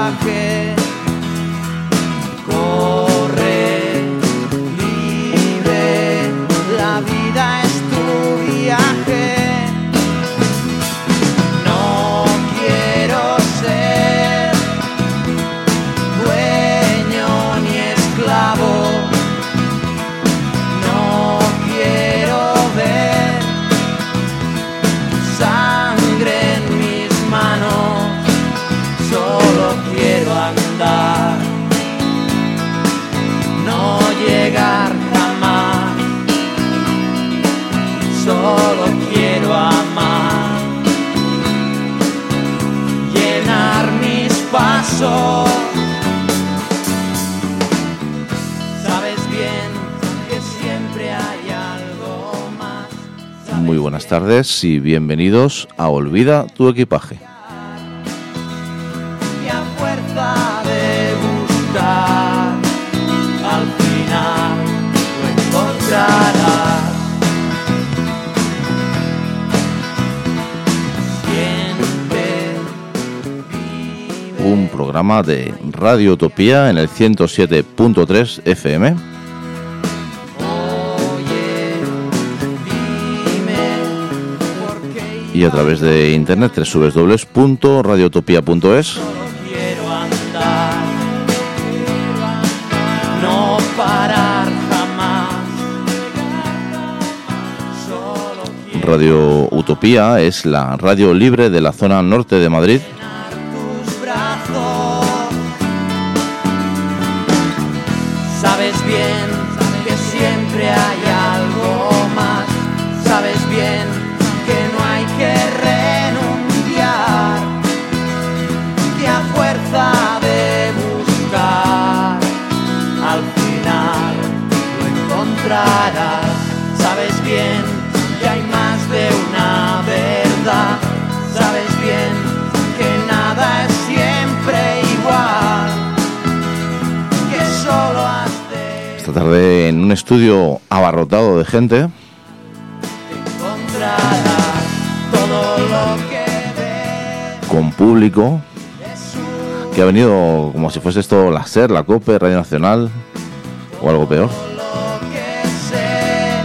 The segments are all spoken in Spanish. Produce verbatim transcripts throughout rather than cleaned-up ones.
viaje. Corre libre, la vida es tu viaje. No quiero ser dueño ni esclavo. No quiero ver sangre en mis manos. Solo quiero andar, no llegar jamás. Solo quiero amar, llenar mis pasos. Sabes bien que siempre hay algo más. Sabes Muy buenas tardes y bienvenidos a Olvida tu equipaje. y a fuerza de buscar, al final lo encontrarás. Siente, Un programa de Radio Utopía en el ciento siete punto tres F M oye, dime por qué y a través de internet doble u doble u doble u punto radio utopía punto es. solo quiero andar, no parar jamás. Solo quiero Radio Utopía es la radio libre de la zona norte de Madrid, llenar tus brazos. Sabes bien que siempre hay algo más. Sabes bien que no hay que renunciar, que a fuerza de buscar, al final lo encontrarás. Sabes bien que hay más de una verdad. Sabes bien que nada es siempre igual, que solo has de esta tarde en un estudio abarrotado de gente. encontrarás todo lo que ves. Con público Es un que ha venido como si fuese esto la SER, la COPE, Radio Nacional o algo peor, lo que sé.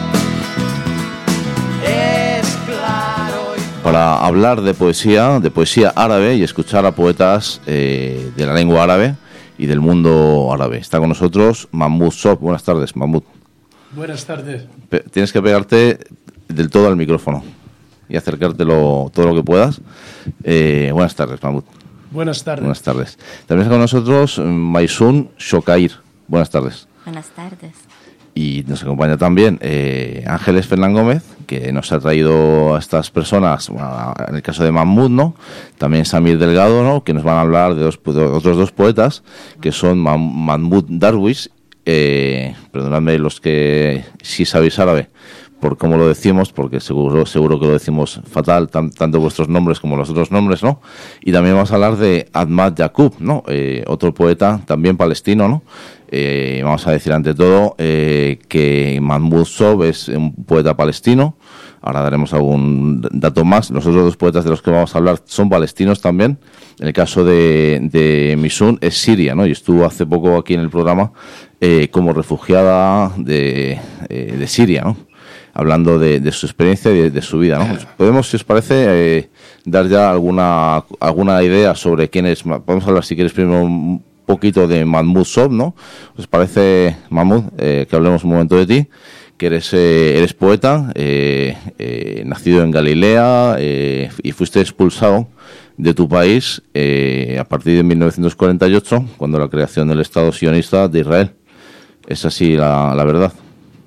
Es claro y para hablar de poesía, de poesía árabe y escuchar a poetas eh, de la lengua árabe y del mundo árabe. Está con nosotros Mahmoud Sob. Buenas tardes, Mahmoud. Buenas tardes. Pe- tienes que pegarte del todo al micrófono y acercártelo todo lo que puedas. Eh, buenas tardes, Mahmoud. Buenas tardes. Buenas tardes. También está con nosotros Maysun Shokair. Buenas tardes. Buenas tardes. Y nos acompaña también eh, Ángeles Fernán Gómez, que nos ha traído a estas personas, bueno, en el caso de Mahmoud, ¿no? También Samir Delgado, ¿no? Que nos van a hablar de, dos, de otros dos poetas, que son Ma- Mahmoud Darwish, eh, perdonadme los que sí sabéis árabe, por cómo lo decimos, porque seguro seguro que lo decimos fatal, tan, tanto vuestros nombres como los otros nombres, ¿no? Y también vamos a hablar de Ahmad Yaqub, ¿no? Eh, otro poeta también palestino, ¿no? Eh, vamos a decir ante todo eh, que Mahmoud Sob es un poeta palestino. Ahora daremos algún dato más. Los otros dos poetas de los que vamos a hablar son palestinos también. En el caso de, de Maysun es siria, ¿no? Y estuvo hace poco aquí en el programa eh, como refugiada de, eh, de Siria, ¿no? Hablando de, de su experiencia y de, de su vida, ¿no? Podemos, si os parece, eh, dar ya alguna alguna idea sobre quién es. Podemos hablar, si quieres, primero un poquito de Mahmoud Sob, ¿no? ¿Os parece, Mahmoud, eh, que hablemos un momento de ti? Que eres eh, eres poeta, eh, eh, nacido en Galilea eh, y fuiste expulsado de tu país eh, a partir de mil novecientos cuarenta y ocho, cuando la creación del Estado sionista de Israel. Es así la, la verdad.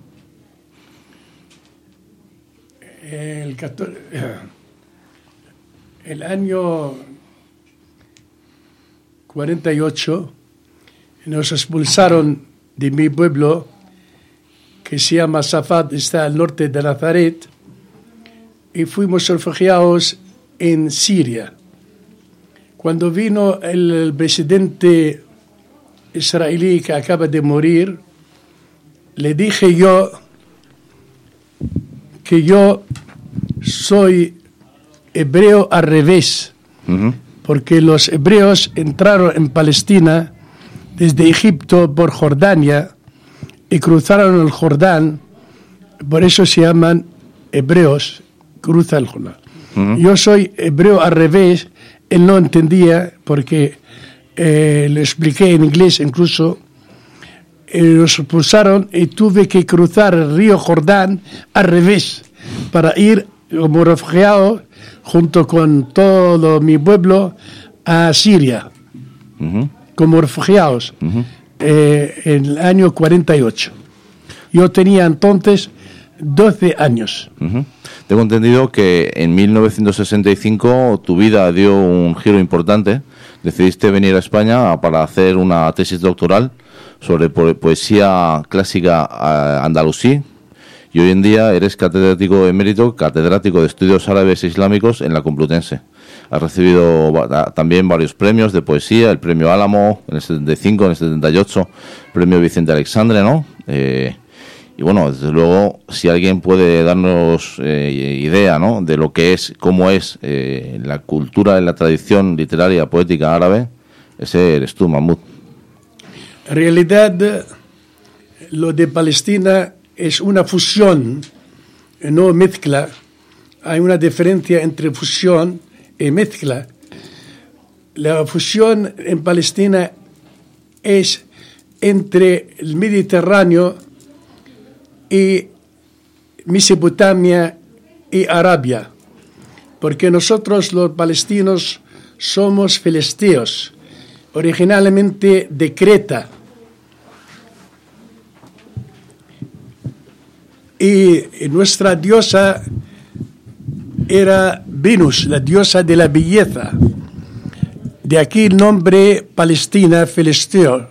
El, cator- el año cuarenta y ocho nos expulsaron de mi pueblo, que se llama Safat, está al norte de Nazaret, y fuimos refugiados en Siria. Cuando vino el presidente israelí que acaba de morir, le dije yo que yo soy hebreo al revés, Uh-huh. porque los hebreos entraron en Palestina desde Egipto por Jordania y cruzaron el Jordán, por eso se llaman hebreos, cruza el Jordán. Uh-huh. Yo soy hebreo al revés, él no entendía porque eh, lo expliqué en inglés incluso, eh, los expulsaron y tuve que cruzar el río Jordán al revés para ir como refugiado junto con todo mi pueblo a Siria, uh-huh. como refugiados, uh-huh. eh, en el año cuarenta y ocho. Yo tenía entonces doce años. Uh-huh. Tengo entendido que en mil novecientos sesenta y cinco tu vida dio un giro importante. Decidiste venir a España para hacer una tesis doctoral sobre po- poesía clásica andalusí. Y hoy en día eres catedrático emérito, catedrático de estudios árabes e islámicos en la Complutense. Has recibido va- también varios premios de poesía, el premio Álamo en el setenta y cinco, en el setenta y ocho, premio Vicente Alexandre, ¿no? Eh, y bueno, desde luego, si alguien puede darnos eh, idea, ¿no?, de lo que es, cómo es eh, la cultura, la tradición literaria, poética árabe, ese eres tú, Mahmoud. En realidad, lo de Palestina es una fusión, no mezcla. Hay una diferencia entre fusión y mezcla. La fusión en Palestina es entre el Mediterráneo y Mesopotamia y Arabia, porque nosotros los palestinos somos filisteos, originalmente de Creta. Y nuestra diosa era Venus, la diosa de la belleza. De aquí el nombre Palestina, filisteo.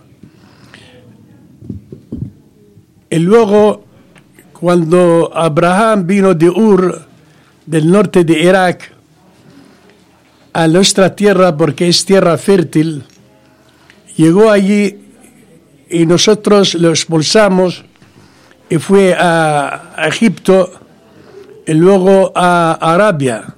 Y luego, cuando Abraham vino de Ur, del norte de Irak, a nuestra tierra, porque es tierra fértil, llegó allí y nosotros lo expulsamos y fue a Egipto y luego a Arabia.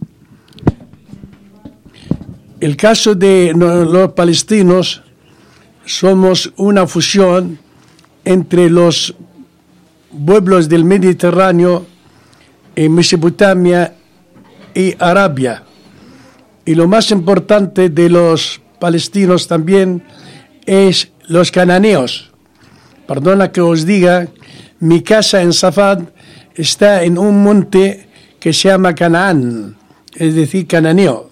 El caso de los palestinos, somos una fusión entre los pueblos del Mediterráneo, en Mesopotamia y Arabia. Y lo más importante de los palestinos también es los cananeos. Perdona que os diga, mi casa en Safad está en un monte que se llama Canaán, es decir, cananeo.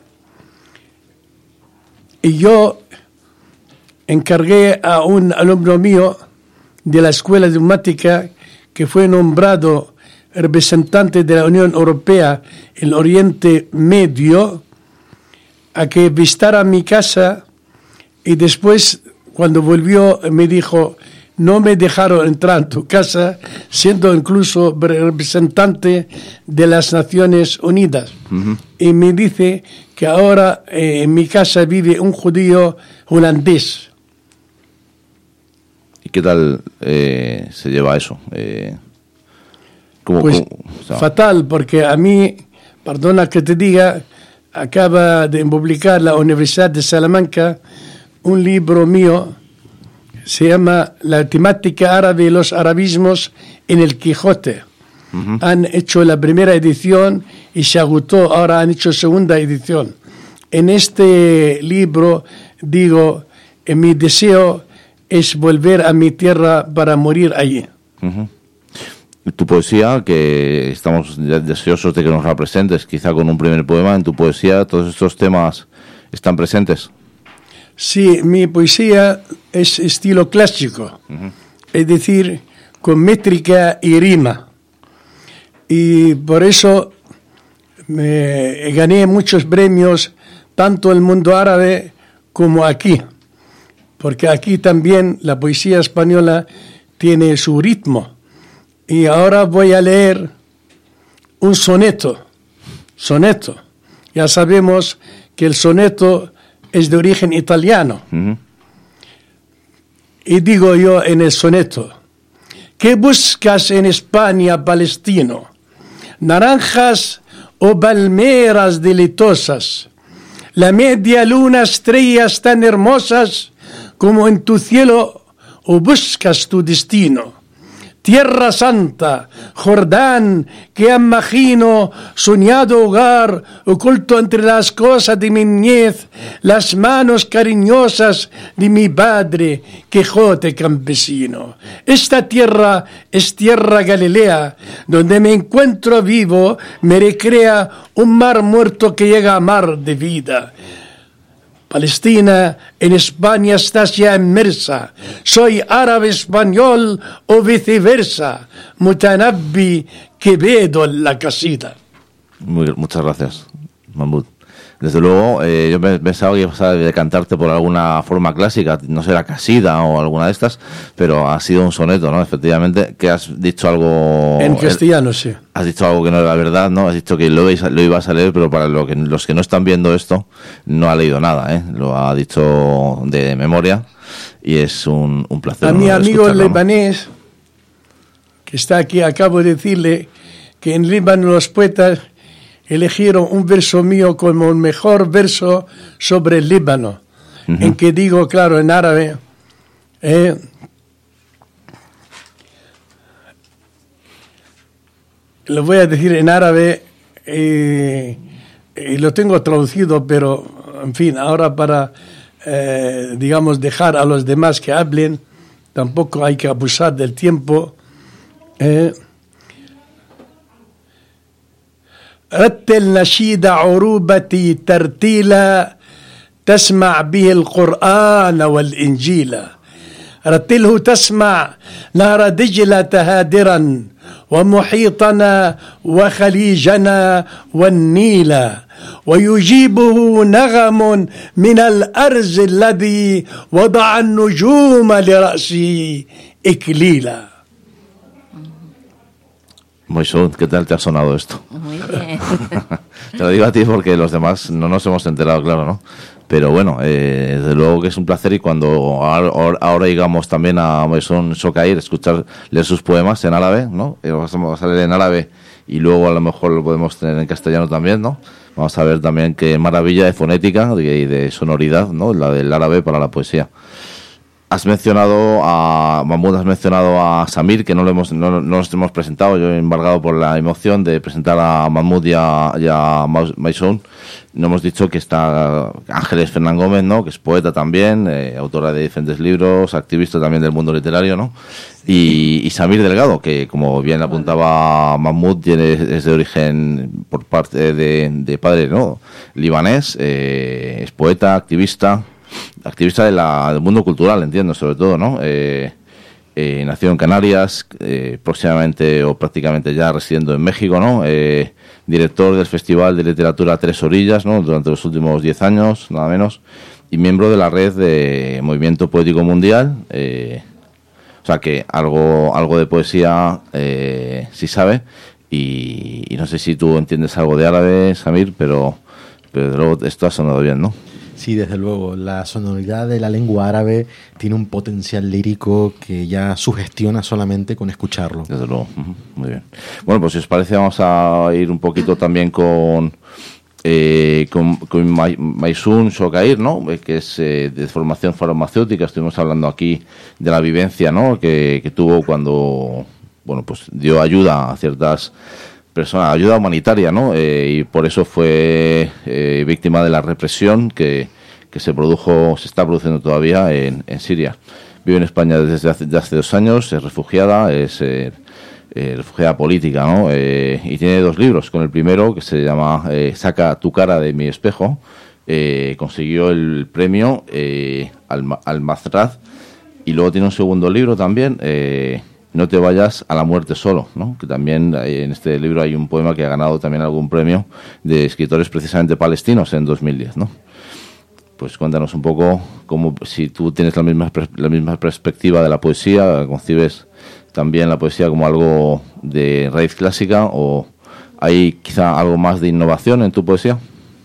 Y yo encargué a un alumno mío de la escuela diplomática que fue nombrado representante de la Unión Europea en el Oriente Medio, a que visitara mi casa, y después, cuando volvió, me dijo, no me dejaron entrar en tu casa, siendo incluso representante de las Naciones Unidas. Uh-huh. Y me dice que ahora eh, en mi casa vive un judío holandés. ¿Y qué tal eh, se lleva eso? Eh, ¿cómo, pues cómo, o sea? Fatal, porque a mí, perdona que te diga, acaba de publicar la Universidad de Salamanca un libro mío, se llama La temática árabe y los arabismos en el Quijote. Uh-huh. Han hecho la primera edición y se agotó, ahora han hecho segunda edición. En este libro digo, en mi deseo es volver a mi tierra para morir allí. Uh-huh. Tu poesía, que estamos deseosos de que nos la presentes, quizá con un primer poema, en tu poesía todos estos temas están presentes. Sí, mi poesía es estilo clásico, uh-huh. es decir, con métrica y rima. Y por eso me gané muchos premios, tanto en el mundo árabe como aquí. Porque aquí también la poesía española tiene su ritmo. Y ahora voy a leer un soneto. Soneto. Ya sabemos que el soneto es de origen italiano. Uh-huh. Y digo yo en el soneto, ¿qué buscas en España, palestino? ¿Naranjas o palmeras delitosas? la media luna, estrellas tan hermosas como en tu cielo o buscas tu destino. Tierra Santa, Jordán, que imagino, soñado hogar, oculto entre las cosas de mi niñez, las manos cariñosas de mi padre, Quijote campesino. Esta tierra es tierra Galilea, donde me encuentro vivo, me recrea un mar muerto que llega a mar de vida. Palestina, en España estás ya inmersa. Soy árabe español o viceversa. Mutanabbi Quevedo en la casita. Muy, muchas gracias, Mahmoud. Desde luego, eh, yo pensaba que ibas a decantarte por alguna forma clásica, no sé, la casida o alguna de estas, pero ha sido un soneto, ¿no? Efectivamente, que has dicho algo... En castellano, sí. Has dicho algo que no era verdad, ¿no? Has dicho que lo, lo ibas a leer, pero para lo que, los que no están viendo esto, no ha leído nada, ¿eh? Lo ha dicho de memoria y es un, un placer. A mi amigo escucharlo, libanés, ¿no? Que está aquí, acabo de decirle que en Líbano los poetas eligieron un verso mío como el mejor verso sobre el Líbano, uh-huh. En que digo, claro, en árabe, eh, lo voy a decir en árabe, eh, y lo tengo traducido, pero, en fin, ahora para, eh, digamos, dejar a los demás que hablen, tampoco hay que abusar del tiempo. Eh, رتل نشيد عروبتي ترتيلا تسمع به القرآن والإنجيل رتله تسمع نهر دجلة هادرا ومحيطنا وخليجنا والنيل ويجيبه نغم من الأرز الذي وضع النجوم لرأسه إكليلا. Moisés, ¿qué tal te ha sonado esto? Muy bien. Te lo digo a ti porque los demás no nos hemos enterado, claro, ¿no? Pero bueno, eh, desde luego que es un placer y cuando ahora, ahora llegamos también a Moisés Shokair, escuchar, leer sus poemas en árabe, ¿no? Eh, vamos a leer en árabe y luego a lo mejor lo podemos tener en castellano también, ¿no? Vamos a ver también qué maravilla de fonética y de, de sonoridad, ¿no? La del árabe para la poesía. Has mencionado a Mahmoud, has mencionado a Samir, que no lo hemos, no, no nos hemos presentado. Yo he embargado por la emoción de presentar a Mahmoud y a, y a Maysoon. No hemos dicho que está Ángeles Fernán Gómez, ¿no? Que es poeta también, eh, autora de diferentes libros, activista también del mundo literario, ¿no? Y, y Samir Delgado, que como bien apuntaba Mahmoud, tiene, es de origen por parte de, de padre, ¿no? Libanés, eh, es poeta, activista. Activista de la, del mundo cultural, entiendo, sobre todo, ¿no? Eh, eh, nació en Canarias, eh, próximamente o prácticamente ya residiendo en México, ¿no? Eh, director del Festival de Literatura Tres Orillas, ¿no? Durante los últimos diez años, nada menos, y miembro de la red de Movimiento Poético Mundial. Eh, o sea que algo, algo de poesía eh, sí sabe, y, y no sé si tú entiendes algo de árabe, Samir, pero, pero desde luego esto ha sonado bien, ¿no? Sí, desde luego. La sonoridad de la lengua árabe tiene un potencial lírico que ya sugestiona solamente con escucharlo. Desde luego. Uh-huh. Muy bien. Bueno, pues si os parece vamos a ir un poquito también con eh, con, con Maysoon Shokair, ¿no? Que es eh, de formación farmacéutica. Estuvimos hablando aquí de la vivencia, ¿no? Que, que tuvo cuando, bueno, pues dio ayuda a ciertas persona, ayuda humanitaria, ¿no? Eh, y por eso fue eh, víctima de la represión que, que se produjo, se está produciendo todavía en, en Siria. Vive en España desde hace, desde hace dos años, es refugiada, es eh, eh, refugiada política, ¿no? Eh, y tiene dos libros. Con el primero, que se llama eh, Saca tu cara de mi espejo, eh, consiguió el premio eh, al, al Mazraz, y luego tiene un segundo libro también, eh, No te vayas a la muerte solo, ¿no? Que también en este libro hay un poema que ha ganado también algún premio de escritores precisamente palestinos en dos mil diez, ¿no? Pues cuéntanos un poco cómo, si tú tienes la misma la misma perspectiva de la poesía, concibes también la poesía como algo de raíz clásica o hay quizá algo más de innovación en tu poesía.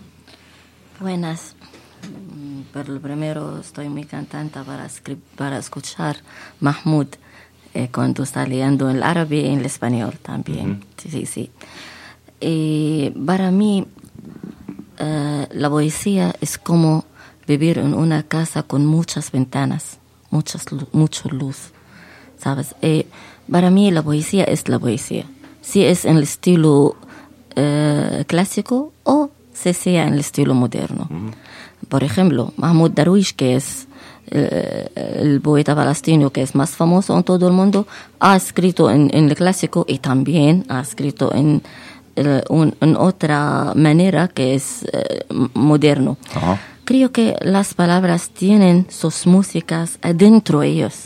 Buenas. Pero primero estoy muy contenta para, para escuchar Mahmoud. Eh, cuando está leyendo el árabe y en el español también. Uh-huh. Sí, sí, sí. Eh, para mí, uh, la poesía es como vivir en una casa con muchas ventanas, muchas, mucha luz, ¿sabes? Eh, para mí la poesía es la poesía. Si es en el estilo uh, clásico o si sea en el estilo moderno. Uh-huh. Por ejemplo, Mahmoud Darwish, que es eh, el poeta palestino que es más famoso en todo el mundo, ha escrito en, en el clásico y también ha escrito en, eh, un, en otra manera que es eh, moderno. Uh-huh. Creo que las palabras tienen sus músicas adentro de ellos.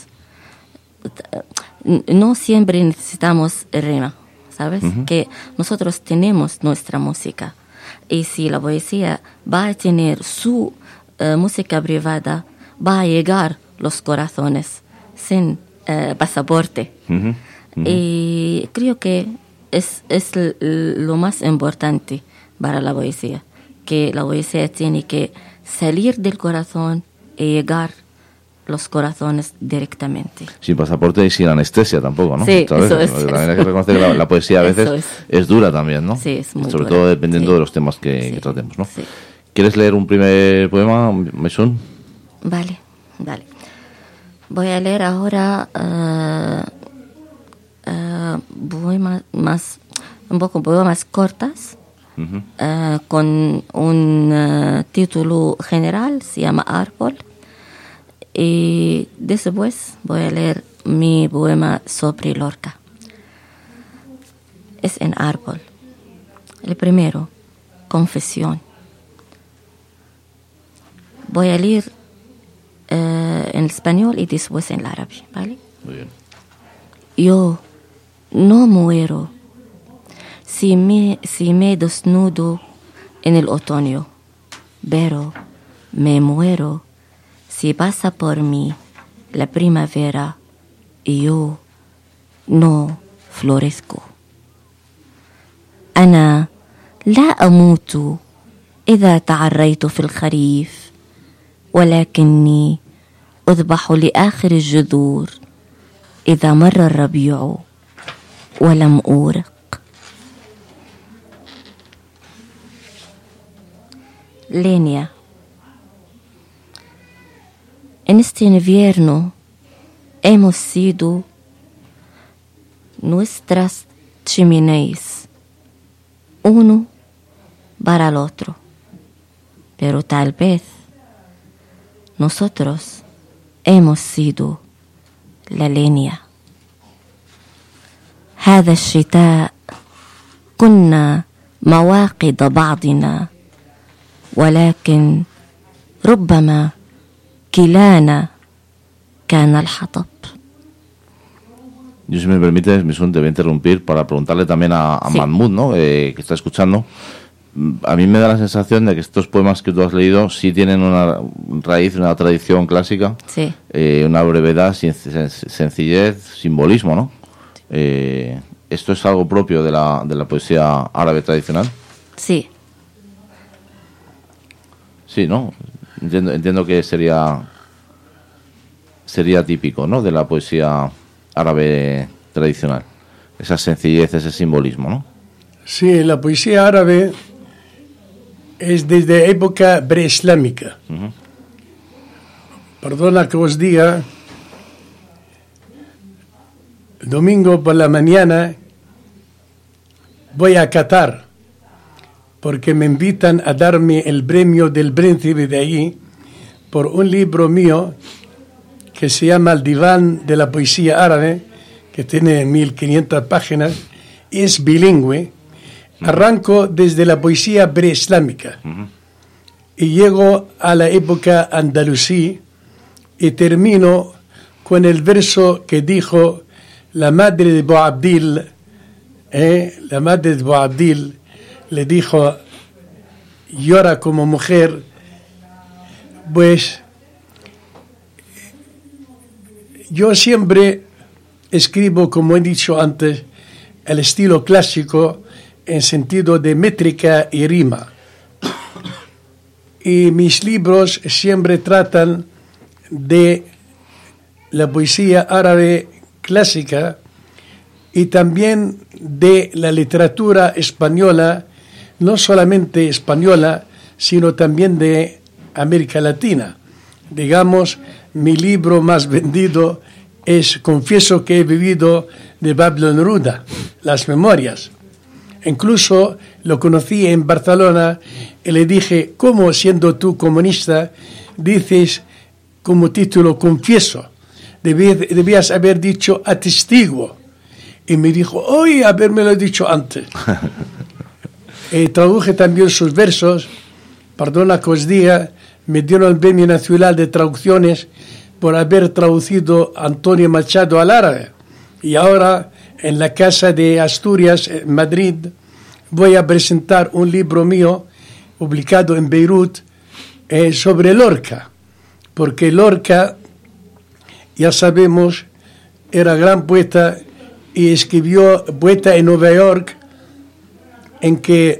No siempre necesitamos rima, ¿sabes? Uh-huh. Que nosotros tenemos nuestra música. Y si la poesía va a tener su uh, música privada, va a llegar los corazones sin uh, pasaporte. Uh-huh. Uh-huh. Y creo que es, es l- lo más importante para la poesía, que la poesía tiene que salir del corazón y llegar los corazones directamente. Sin pasaporte y sin anestesia tampoco, ¿no? Sí, ¿sabes? eso es. También hay que reconocer que la, la poesía a veces es. es dura también, ¿no? Sí, es muy Sobre dura. todo dependiendo sí. de los temas que, sí. que tratemos, ¿no? Sí. ¿Quieres leer un primer poema, Maysoon? Vale, vale. Voy a leer ahora uh, uh, poemas más, un poco poemas cortas, uh-huh. uh, con un uh, título general, se llama Árbol. Y después voy a leer mi poema sobre Lorca. Es en Árbol. El primero, Confesión. Voy a leer uh, en español y después en árabe, ¿vale? Muy bien. Yo no muero si me, si me desnudo en el otoño, pero me muero si pasa por mí la primavera y yo no florezco. أنا لا أموت إذا تعريت في الخريف ولكني أذبح لآخر الجذور إذا مر الربيع ولم أورق. Leña. En este invierno hemos sido nuestras chimeneas, uno para el otro, pero tal vez nosotros hemos sido la leña. هذا الشتاء كنا مواقد بعضنا ولكن ربما كلانا كان الحطب. Yo, si me permites, Maysoon, te voy a interrumpir para preguntarle también a, a sí. Mahmoud, ¿no? Eh, que está escuchando. A mí me da la sensación de que estos poemas que tú has leído sí tienen una raíz, una tradición clásica, sí. eh, una brevedad, sencillez, simbolismo, ¿no? Eh, ¿Esto es algo propio de la, de la poesía árabe tradicional? Sí. Sí, ¿no? Entiendo, entiendo que sería sería típico, ¿no? De la poesía árabe tradicional. Esa sencillez, ese simbolismo, ¿no? Sí, la poesía árabe es desde época preislámica. Uh-huh. Perdona que os diga, el domingo por la mañana voy a Qatar porque me invitan a darme el premio del príncipe de allí por un libro mío que se llama El Diván de la Poesía Árabe, que tiene mil quinientas páginas, y es bilingüe. Arranco desde la poesía preislámica uh-huh. y llego a la época andalusí y termino con el verso que dijo la madre de Boabdil, eh, la madre de Boabdil le dijo, llora como mujer, pues yo siempre escribo, como he dicho antes, el estilo clásico en sentido de métrica y rima. Y mis libros siempre tratan de la poesía árabe clásica y también de la literatura española, no solamente española, sino también de América Latina. Digamos, mi libro más vendido es Confieso que he vivido, de Pablo Neruda, Las Memorias. Incluso lo conocí en Barcelona y le dije, ¿cómo siendo tú comunista dices como título Confieso? Debí- debías haber dicho Atestiguo. Y me dijo, oye, habérmelo dicho antes. Y traduje también sus versos. Perdona que os diga, me dieron el Premio Nacional de Traducciones por haber traducido a Antonio Machado al árabe. Y ahora, en la Casa de Asturias, en Madrid, voy a presentar un libro mío, publicado en Beirut, eh, sobre Lorca. Porque Lorca, ya sabemos, era gran poeta y escribió Poeta en Nueva York, en que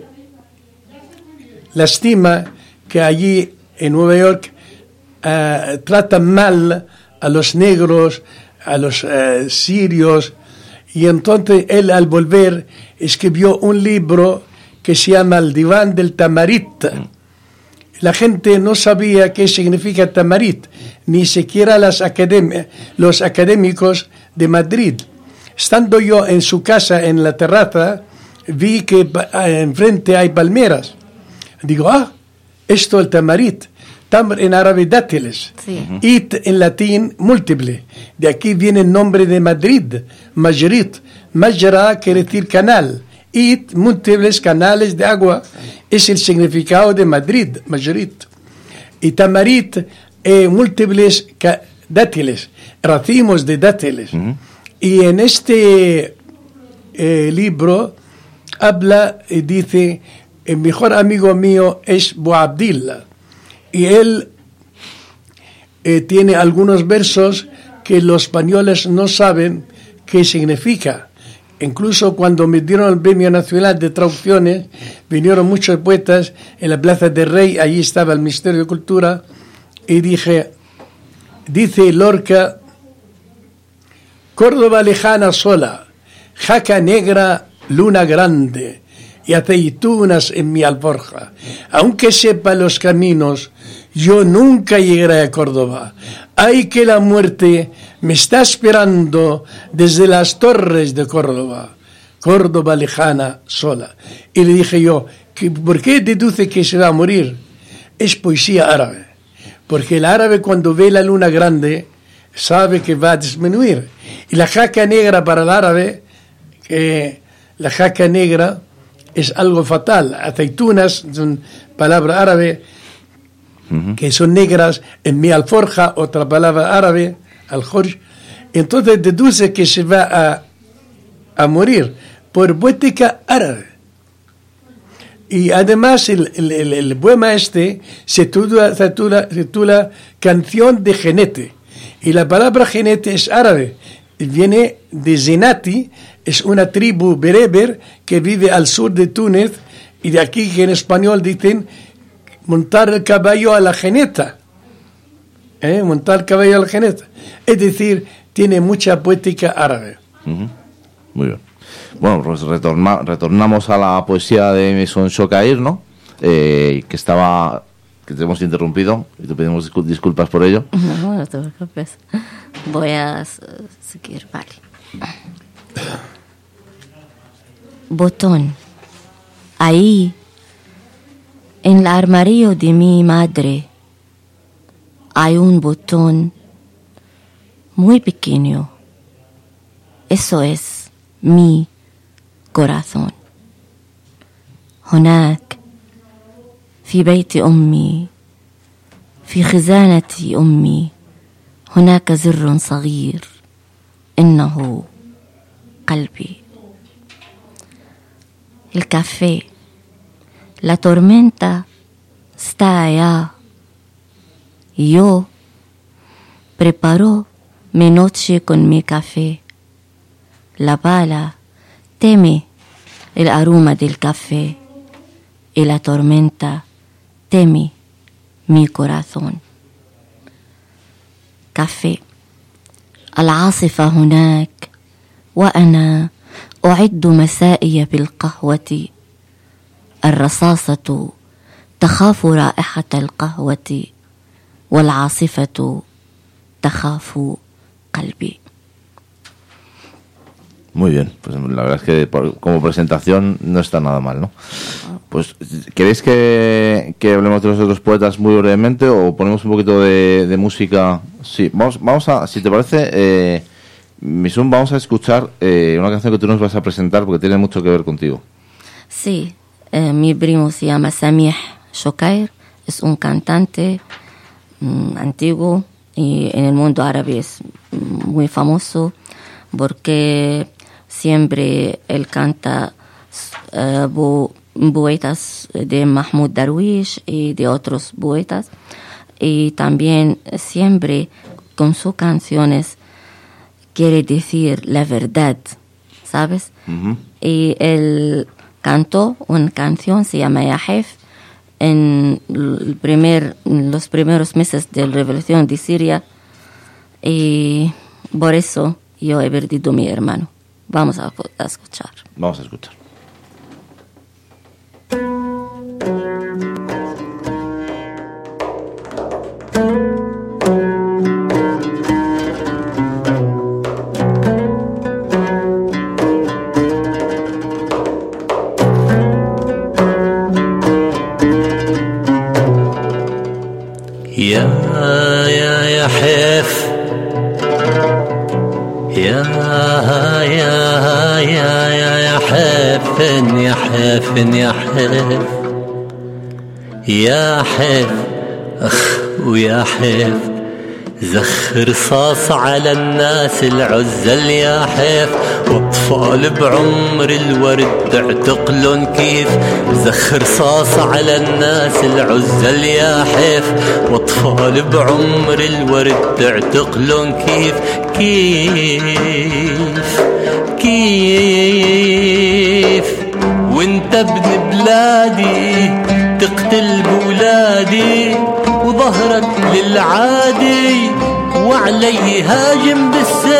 lastima que allí en Nueva York uh, tratan mal a los negros, a los uh, sirios, y entonces él al volver escribió un libro que se llama El Diván del Tamarit. La gente no sabía qué significa Tamarit, ni siquiera las academ- los académicos de Madrid. Estando yo en su casa, en la terraza, vi que pa- enfrente hay palmeras. Digo, ah, esto el tamarit. Tamr en árabe dátiles. Sí. It en latín múltiple. De aquí viene el nombre de Madrid, Majrit. Majra quiere decir canal. It, múltiples canales de agua, es el significado de Madrid, Majrit. Y tamarit, eh, múltiples ca- dátiles, racimos de dátiles. Y en este eh, libro habla y dice, el mejor amigo mío es Boabdillah. Y él eh, tiene algunos versos que los españoles no saben qué significa. Incluso cuando me dieron el Premio Nacional de Traducciones, vinieron muchos poetas en la Plaza del Rey, allí estaba el Ministerio de Cultura, y dije, dice Lorca, Córdoba lejana sola, jaca negra, luna grande, y aceitunas en mi alforja. Aunque sepa los caminos, yo nunca llegaré a Córdoba. Ay, que la muerte me está esperando desde las torres de Córdoba. Córdoba lejana, sola. Y le dije yo, ¿por qué deduce que se va a morir? Es poesía árabe. Porque el árabe cuando ve la luna grande sabe que va a disminuir. Y la jaca negra para el árabe, que la jaca negra es algo fatal. Aceitunas, es una palabra árabe, uh-huh. que son negras. En mi alforja, otra palabra árabe, al-jorj. Entonces deduce que se va a, a morir por poética árabe. Y además el, el, el, el poema este se titula, se, titula, se titula Canción de Genete. Y la palabra genete es árabe. Viene de Zenati, es una tribu bereber que vive al sur de Túnez, y de aquí que en español dicen montar el caballo a la geneta. ¿Eh? Montar el caballo a la geneta. Es decir, tiene mucha poética árabe. Uh-huh. Muy bien. Bueno, pues retorna, retornamos a la poesía de Mason Shokair, ¿no? Eh, que estaba, que te hemos interrumpido y te pedimos disculpas por ello. No, no te preocupes. Voy a seguir, vale. Botón. Ahí, en el armario de mi madre, hay un botón muy pequeño. Eso es mi corazón. هناك في بيت أمي في خزانة أمي هناك زر صغير إنه قلبي. El café. La tormenta está allá. Yo preparo mi noche con mi café. La bala teme el aroma del café y la tormenta teme mi corazón. Café. العاصفة هناك وأنا أعد مسائي بالقهوة. الرصاصة تخاف رائحة القهوة والعاصفة تخاف قلبي. Muy bien, pues la verdad es que por, como presentación no está nada mal, ¿no? Pues, ¿queréis que, que hablemos de los otros poetas muy brevemente o ponemos un poquito de, de música? Sí, vamos, vamos a, si te parece, eh, Misum, vamos a escuchar eh, una canción que tú nos vas a presentar porque tiene mucho que ver contigo. Sí, eh, mi primo se llama Samih Shokair, es un cantante mm, antiguo y en el mundo árabe es muy famoso porque siempre él canta uh, bo, poetas de Mahmoud Darwish y de otros poetas, y también siempre con sus canciones quiere decir la verdad, ¿sabes? Uh-huh. Y él cantó una canción, se llama Yahef, en el primer, los primeros meses de la revolución de Siria, y por eso yo he perdido a mi hermano. Vamos a, a escuchar. Vamos a escuchar. يا يا يا حيف يا يا يا يا يا حيفن يا حيفن يا حيف يا حيف أخ ويا حيف زخ رصاص على الناس العزل يا حيف، واطفال بعمر الورد تعتقلن كيف. زخ رصاص على الناس العزل يا حيف، واطفال بعمر الورد تعتقلن كيف كيف كيف. وانت ابن بلادي تقتل بولادي، وظهرك للعادي وعلي هاجم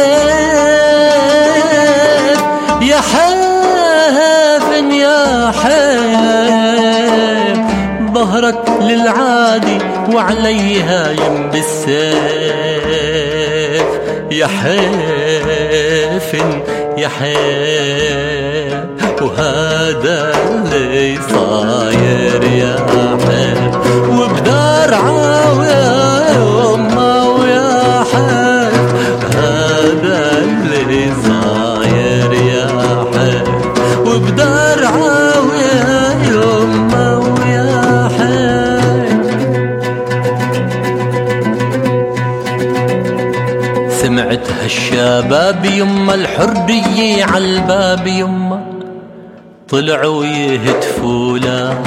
بالسيف. يا حافن يا حيف، ظهرك للعادي وعلي هاجم بالسيف. يا حيفن يا حيف، وهذا اللي صاير يا حيف. وبدار عاوية يما ويا حيف، هذا اللي صاير يا حيف. وبدار عاوية يما ويا حيف. سمعت هالشباب يما الحرية عالباب يما، طلعوا يهتفوا له.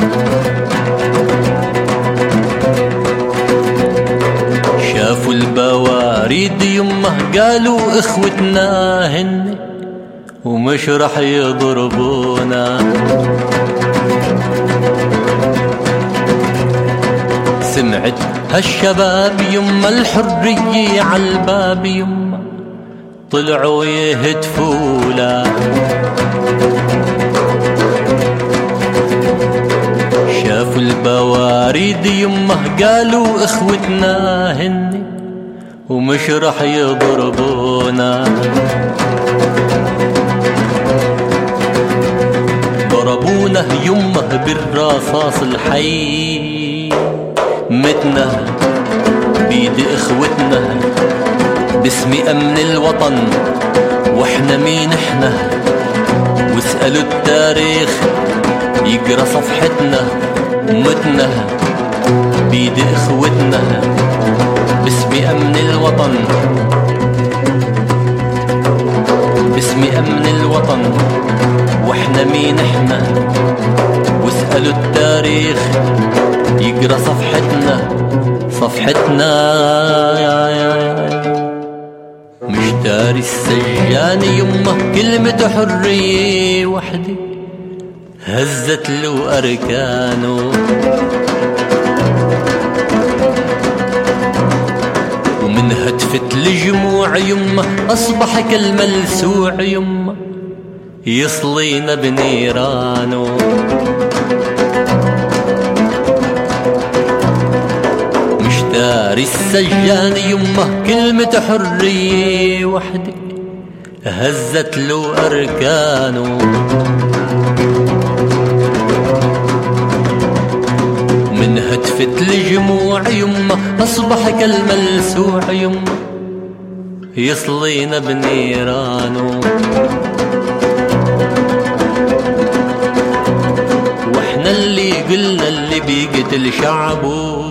شافوا البواريد يمه قالوا اخوتنا هن، ومش رح يضربونا. سمعت هالشباب يمه الحرية عالباب يمه، طلعوا يهتفوا له. شافوا البواريد يمه قالوا اخوتنا هن، ومش رح يضربونا. ضربونا يمه بالرصاص الحي، متنا بيد اخوتنا باسم امن الوطن. واحنا مين احنا؟ واسألوا التاريخ يقرأ صفحتنا. متنا بيد اخوتنا باسم امن الوطن، باسم امن الوطن. واحنا مين احنا؟ واسألوا التاريخ يقرأ صفحتنا صفحتنا. مش داري السجان يمه كلمة حرية وحدي هزت له أركانه. ومن هتفت لجموع يمه أصبح كالملسوع يمه يصلينا بنيرانه. داري السجان يمه كلمة حرية وحدة هزت له أركانه من هتفت الجموع يمه أصبح كالملسوع يمه يصلينا بنيرانه واحنا اللي قلنا اللي بيقتل شعبه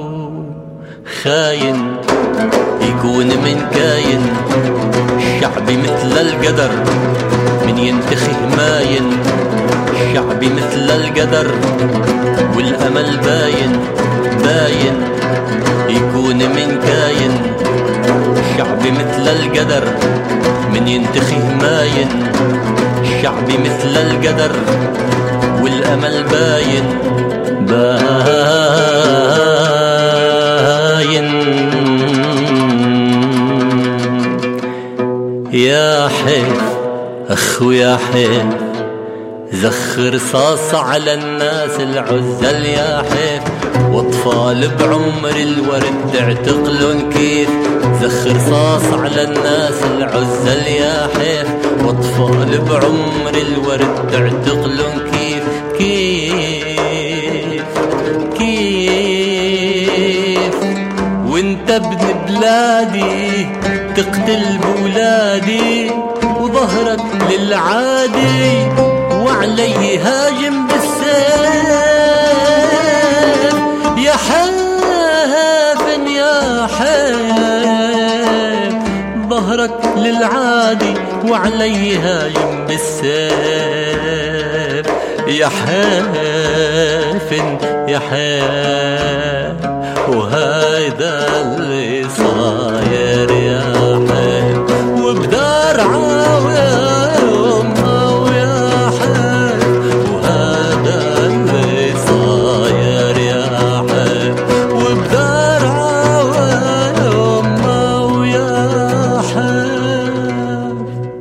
خاين يكون من كاين الشعبي مثل القدر من ينتخه ماين الشعبي مثل القدر والأمل باين باين يكون من كاين الشعبي مثل القدر من ينتخه ماين الشعبي مثل القدر والأمل باين باين يا حيف أخو يا حيف زخ رصاص على الناس العزل يا حيف واطفال بعمر الورد تعتقلن كيف زخ رصاص على الناس العزل يا حيف واطفال بعمر الورد تعتقلن كيف كيف كيف وانت ابن بلادي تقتل بولادي وظهرك للعادي وعلي هاجم بالسيف يا حافن يا حيف ظهرك للعادي وعلي هاجم بالسيف يا حافن يا حيف وهيدا اللي صاير يا حيف وبدار عاوم او يا حيف وهذا اللي صاير يا حيف وبدار عاوم او يا حيف.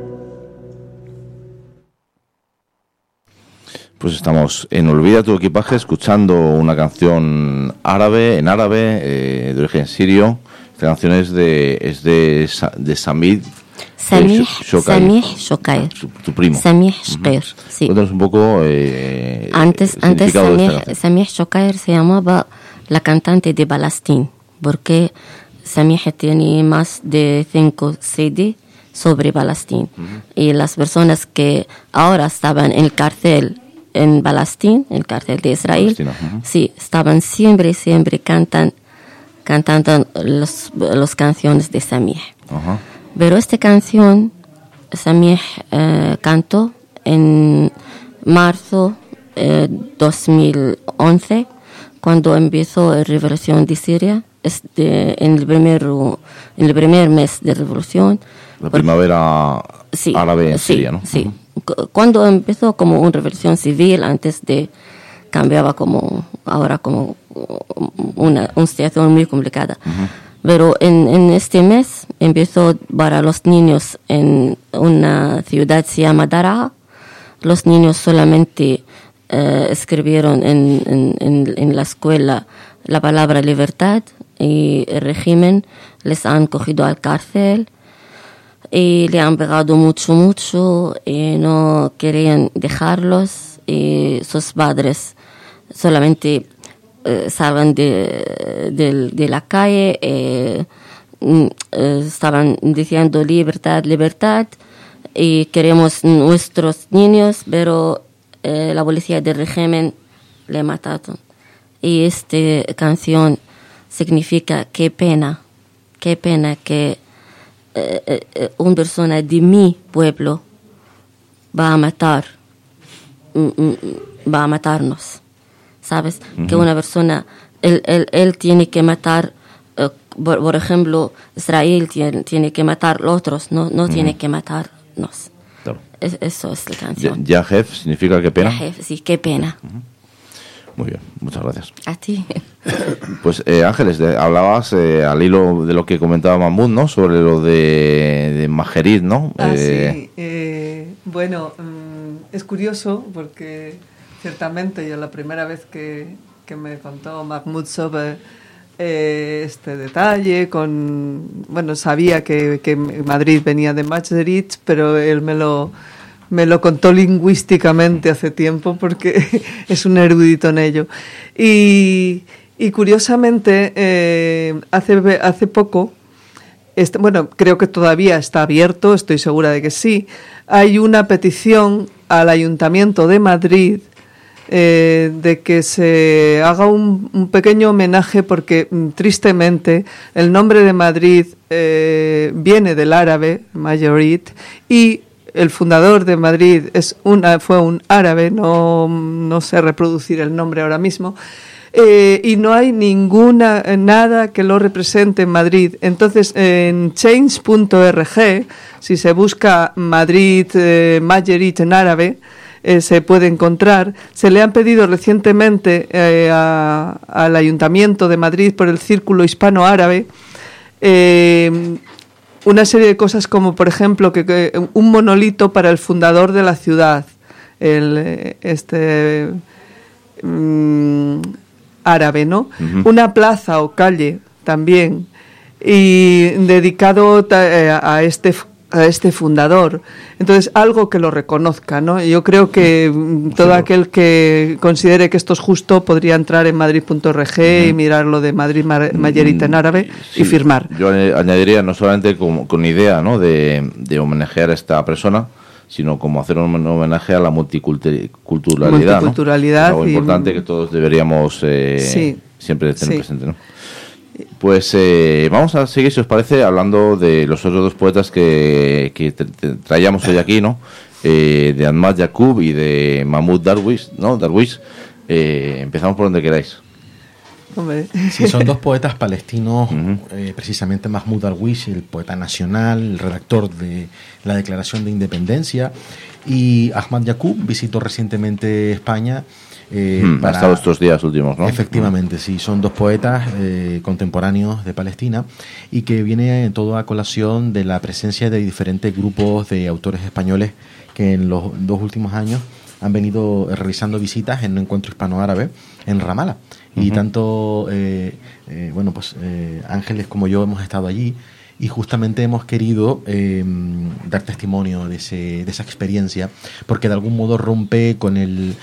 Pues estamos en Olvida tu equipaje escuchando una canción árabe, en árabe, eh, de origen sirio. Esta canción es de, es de, de Samir Samih Shokair. Samih Shokair. Tu, tu primo. Samih Shokair, uh-huh. Sí. Cuéntanos un poco eh, antes, el antes significado Samih, de esta canción. Samih Shokair se llamaba la cantante de Balastín, porque Samih tiene más de cinco C D sobre Balastín. Uh-huh. Y las personas que ahora estaban en el cárcel en Balastín, el cárcel de Israel, uh-huh. Sí, estaban siempre, siempre cantan, cantando los, los canciones de Samih. Uh-huh. Pero esta canción, Samih eh, cantó en marzo de eh, dos mil once, cuando empezó la revolución de Siria, este, en, el primer, en el primer mes de revolución. La primavera sí, árabe en sí, Siria, ¿no? Sí, uh-huh. Cuando empezó como una revolución civil, antes de cambiaba como, ahora como una, una situación muy complicada. Uh-huh. Pero en, en este mes empezó para los niños en una ciudad que se llama Daraa. Los niños solamente eh, escribieron en, en, en, en la escuela la palabra libertad y el régimen les han cogido al cárcel y le han pegado mucho, mucho y no querían dejarlos y sus padres solamente eh, salgan de, de, de la calle, eh, eh, estaban diciendo libertad, libertad, y queremos nuestros niños, pero eh, la policía del régimen le mataron. Y esta canción significa qué pena, qué pena que eh, eh, una persona de mi pueblo va a matar, va a matarnos. ¿Sabes? Uh-huh. Que una persona, él, él, él tiene que matar, uh, por, por ejemplo, Israel tiene, tiene que matar a los otros, no, no uh-huh. tiene que matarnos. Claro. Es, eso es la canción. Yahef significa qué pena. Yahef, sí, qué pena. Uh-huh. Muy bien, muchas gracias. A ti. Pues eh, Ángeles, de, hablabas eh, al hilo de lo que comentaba Mahmoud, ¿no? Sobre lo de, de Majerit, ¿no? Ah, eh... sí. Eh, bueno, um, es curioso porque ciertamente yo la primera vez que, que me contó Mahmoud sobre eh, este detalle, con bueno, sabía que, que Madrid venía de Maastricht, pero él me lo, me lo contó lingüísticamente hace tiempo porque es un erudito en ello. Y, y curiosamente, eh, hace, hace poco, este, bueno, creo que todavía está abierto, estoy segura de que sí, hay una petición al Ayuntamiento de Madrid eh, de que se haga un, un pequeño homenaje porque tristemente el nombre de Madrid eh, viene del árabe, Majorit, y el fundador de Madrid es una, fue un árabe, no, no sé reproducir el nombre ahora mismo, eh, y no hay ninguna, nada que lo represente en Madrid. Entonces, en change punto org, si se busca Madrid, eh, Majorit en árabe, eh, se puede encontrar. Se le han pedido recientemente eh, a, al Ayuntamiento de Madrid por el Círculo Hispano-Árabe eh, una serie de cosas como, por ejemplo, que, que un monolito para el fundador de la ciudad, el este um, árabe, ¿no? Uh-huh. Una plaza o calle también, y dedicado a, a este a este fundador. Entonces, algo que lo reconozca, ¿no? Yo creo que todo aquel que considere que esto es justo podría entrar en madrid punto org uh-huh. y mirar lo de Madrid Majorit en árabe sí, y firmar. Yo añadiría no solamente con, con idea, ¿no?, de, de homenajear a esta persona, sino como hacer un homenaje a la multiculturalidad, multiculturalidad, ¿no? Es algo y, importante que todos deberíamos eh, sí, siempre tener sí. presente, ¿no? Pues eh, vamos a seguir, si os parece, hablando de los otros dos poetas que, que te, te traíamos hoy aquí, ¿no? Eh, de Ahmad Yaqub y de Mahmoud Darwish, ¿no? Darwish. Eh, empezamos por donde queráis. Sí, son dos poetas palestinos, uh-huh. eh, precisamente Mahmoud Darwish, el poeta nacional, el redactor de la Declaración de Independencia, y Ahmad Yaqub visitó recientemente España. Eh, hmm, para, ha estado estos días últimos, ¿no? Efectivamente, sí, son dos poetas eh, contemporáneos de Palestina y que viene todo a colación de la presencia de diferentes grupos de autores españoles que en los dos últimos años han venido realizando visitas en un encuentro hispano-árabe en Ramallah. Uh-huh. Y tanto, eh, eh, bueno, pues eh, Ángeles como yo hemos estado allí y justamente hemos querido eh, dar testimonio de, ese, de esa experiencia, porque de algún modo rompe con el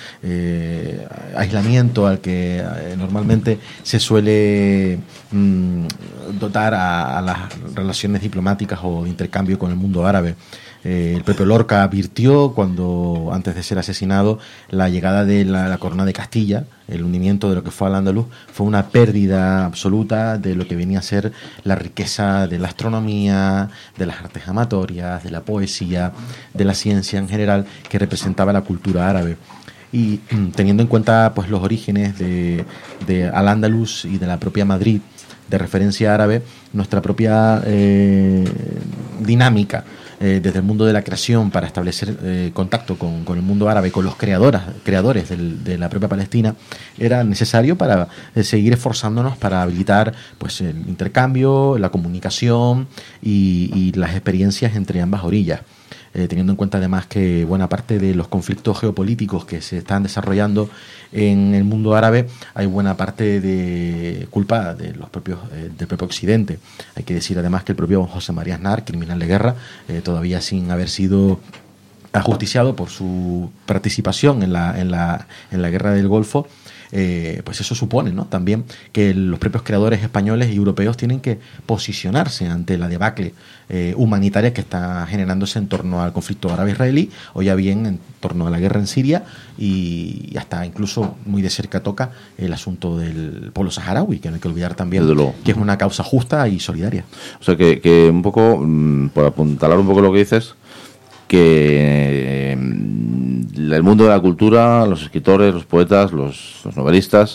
eh, aislamiento al que eh, normalmente se suele mm, dotar a, a las relaciones diplomáticas o de intercambio con el mundo árabe. Eh, el propio Lorca advirtió cuando, antes de ser asesinado, la llegada de la, la corona de Castilla, el hundimiento de lo que fue Al-Ándalus, fue una pérdida absoluta de lo que venía a ser la riqueza de la astronomía, de las artes amatorias, de la poesía, de la ciencia en general, que representaba la cultura árabe. Y teniendo en cuenta pues los orígenes de, de Al-Ándalus y de la propia Madrid, de referencia árabe, nuestra propia eh, dinámica eh, desde el mundo de la creación para establecer eh, contacto con, con el mundo árabe, con los creadoras, creadores del, de la propia Palestina, era necesario para eh, seguir esforzándonos para habilitar pues el intercambio, la comunicación y, y las experiencias entre ambas orillas. Eh, teniendo en cuenta además que buena parte de los conflictos geopolíticos que se están desarrollando en el mundo árabe hay buena parte de culpa de los propios eh, del propio Occidente. Hay que decir además que el propio José María Aznar, criminal de guerra, eh, todavía sin haber sido ajusticiado por su participación en la en la en la guerra del Golfo, Eh, pues eso supone, ¿no?, también que los propios creadores españoles y europeos tienen que posicionarse ante la debacle eh, humanitaria que está generándose en torno al conflicto árabe-israelí, o ya bien en torno a la guerra en Siria, y, y hasta incluso muy de cerca toca el asunto del pueblo saharaui, que no hay que olvidar también que es una causa justa y solidaria. O sea que, que un poco, mmm, por apuntalar un poco lo que dices, que eh, el mundo de la cultura, los escritores, los poetas, los, los novelistas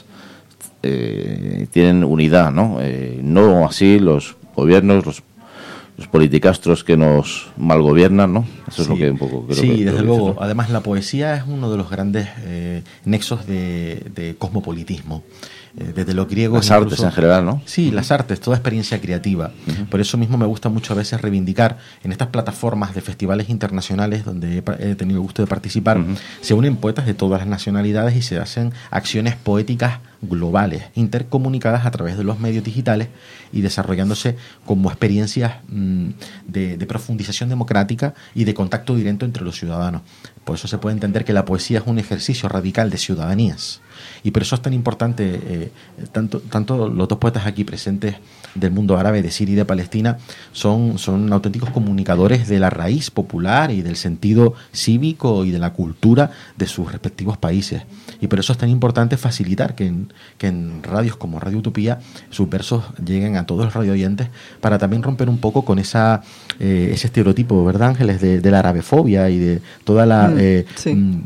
eh, tienen unidad, ¿no? Eh, no así los gobiernos, los, los politicastros que nos malgobiernan, ¿no? Eso sí, es lo que un poco creo sí, que... Sí, desde luego. Además, la poesía es uno de los grandes eh, nexos de, de cosmopolitismo. eh, desde los griegos. Las artes en general, ¿no? Sí, las artes, toda experiencia creativa. Uh-huh. Por eso mismo me gusta mucho a veces reivindicar en estas plataformas de festivales internacionales donde he, he tenido el gusto de participar, uh-huh. se unen poetas de todas las nacionalidades y se hacen acciones poéticas globales, intercomunicadas a través de los medios digitales y desarrollándose como experiencias mmm, de, de profundización democrática y de contacto directo entre los ciudadanos. Por eso se puede entender que la poesía es un ejercicio radical de ciudadanías. Y por eso es tan importante, eh, tanto, tanto los dos poetas aquí presentes del mundo árabe, de Siria y de Palestina, son, son auténticos comunicadores de la raíz popular y del sentido cívico y de la cultura de sus respectivos países. Y por eso es tan importante facilitar que en, que en radios como Radio Utopía sus versos lleguen a todos los radioyentes para también romper un poco con esa eh, ese estereotipo, ¿verdad, Ángeles?, de, de la arabefobia y de toda la mm, eh, sí. mm,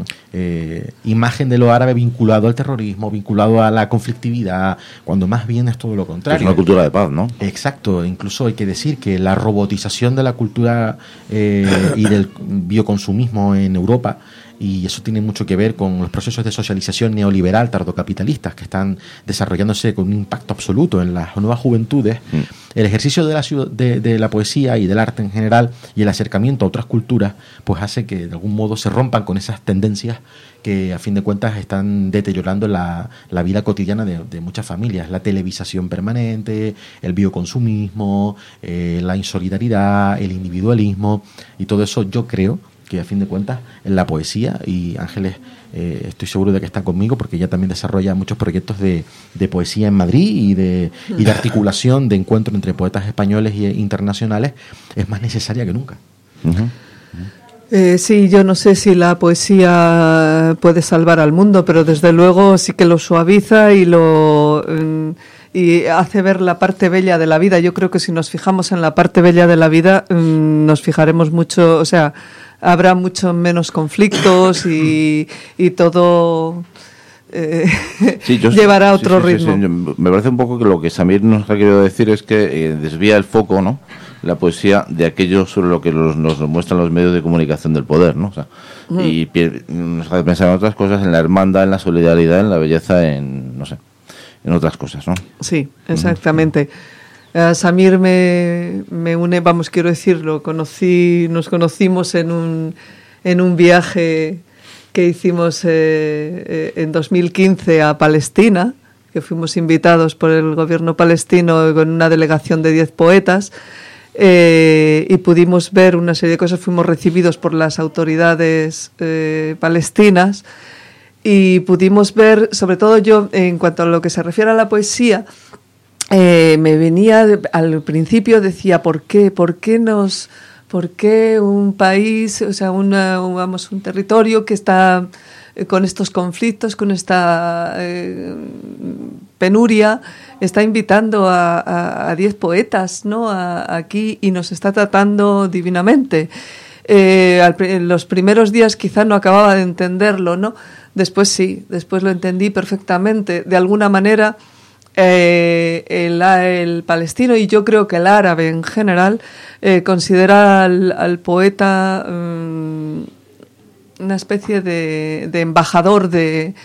eh, imagen de lo árabe vinculado al terrorismo, vinculado a la conflictividad, cuando más bien es todo lo contrario. Es una cultura de paz, ¿no? Exacto, incluso hay que decir que la robotización de la cultura eh, y del bioconsumismo en Europa, y eso tiene mucho que ver con los procesos de socialización neoliberal tardocapitalistas que están desarrollándose con un impacto absoluto en las nuevas juventudes. Mm. El ejercicio de la, de, de la poesía y del arte en general y el acercamiento a otras culturas pues hace que de algún modo se rompan con esas tendencias que a fin de cuentas están deteriorando la, la vida cotidiana de, de muchas familias. La televisación permanente, el bioconsumismo, eh, la insolidaridad, el individualismo, y todo eso yo creo que a fin de cuentas en la poesía, y Ángeles eh, estoy seguro de que está conmigo porque ella también desarrolla muchos proyectos de, de poesía en Madrid y de, y de articulación de encuentro entre poetas españoles e internacionales, es más necesaria que nunca. Uh-huh. Eh, sí, yo no sé si la poesía puede salvar al mundo, pero desde luego sí que lo suaviza y lo eh, y hace ver la parte bella de la vida. Yo creo que si nos fijamos en la parte bella de la vida, eh, nos fijaremos mucho, o sea, habrá mucho menos conflictos y, y todo eh, sí, yo, llevará a otro sí, sí, ritmo. Sí, sí. Me parece un poco que lo que Samir nos ha querido decir es que eh, desvía el foco, ¿no?, la poesía de aquello sobre lo que los, nos muestran los medios de comunicación del poder, ¿no? O sea, uh-huh. y pier- nos hace pensar en otras cosas, en la hermandad, en la solidaridad, en la belleza, en, no sé, en otras cosas, ¿no? Sí, exactamente. Uh, Samir me, me une, vamos, quiero decirlo, conocí, nos conocimos en un, en un viaje que hicimos eh, eh, en dos mil quince a Palestina, que fuimos invitados por el gobierno palestino con una delegación de diez poetas. Eh, y pudimos ver una serie de cosas, fuimos recibidos por las autoridades eh, palestinas y pudimos ver, sobre todo yo, en cuanto a lo que se refiere a la poesía, eh, me venía, al principio decía, ¿por qué? ¿Por qué nos, por qué un país, o sea, una, vamos, un territorio que está con estos conflictos, con esta eh, penuria, está invitando a diez poetas, ¿no?, a, aquí, y nos está tratando divinamente? Eh, al, en los primeros días quizá no acababa de entenderlo, ¿no? Después sí, después lo entendí perfectamente. De alguna manera, eh, el, el palestino, y yo creo que el árabe en general, eh, considera al, al poeta um, una especie de, de embajador de,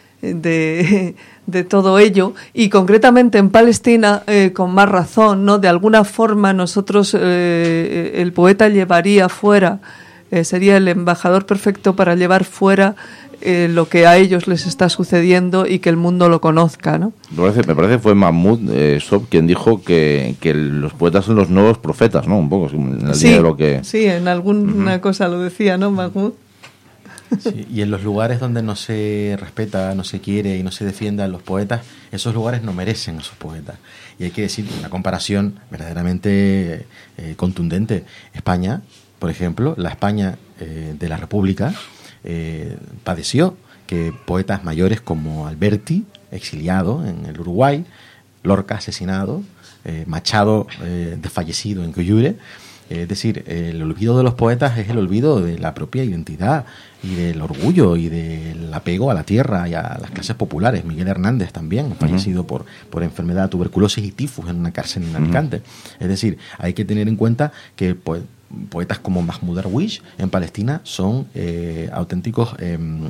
de, de todo ello, y concretamente en Palestina eh, con más razón, ¿no? De alguna forma nosotros, eh, el poeta llevaría fuera, eh, sería el embajador perfecto para llevar fuera eh, lo que a ellos les está sucediendo y que el mundo lo conozca, ¿no? Me parece, me parece que fue Mahmoud eh, Sob quien dijo que, que los poetas son los nuevos profetas, ¿no? Un poco, en la sí, línea de lo que... Sí, en alguna uh-huh. cosa lo decía, ¿no, Mahmoud? Sí, y en los lugares donde no se respeta, no se quiere y no se defiende a los poetas, esos lugares no merecen a sus poetas. Y hay que decir una comparación verdaderamente eh, contundente. España, por ejemplo, la España eh, de la República eh, padeció que poetas mayores como Alberti, exiliado en el Uruguay, Lorca, asesinado, eh, Machado, eh, desfallecido en Coyure. Es decir, el olvido de los poetas es el olvido de la propia identidad y del orgullo y del apego a la tierra y a las clases populares. Miguel Hernández también, fallecido uh-huh. por, por enfermedad de tuberculosis y tifus en una cárcel en Alicante. Uh-huh. Es decir, hay que tener en cuenta que pues, poetas como Mahmoud Darwish en Palestina son eh, auténticos eh,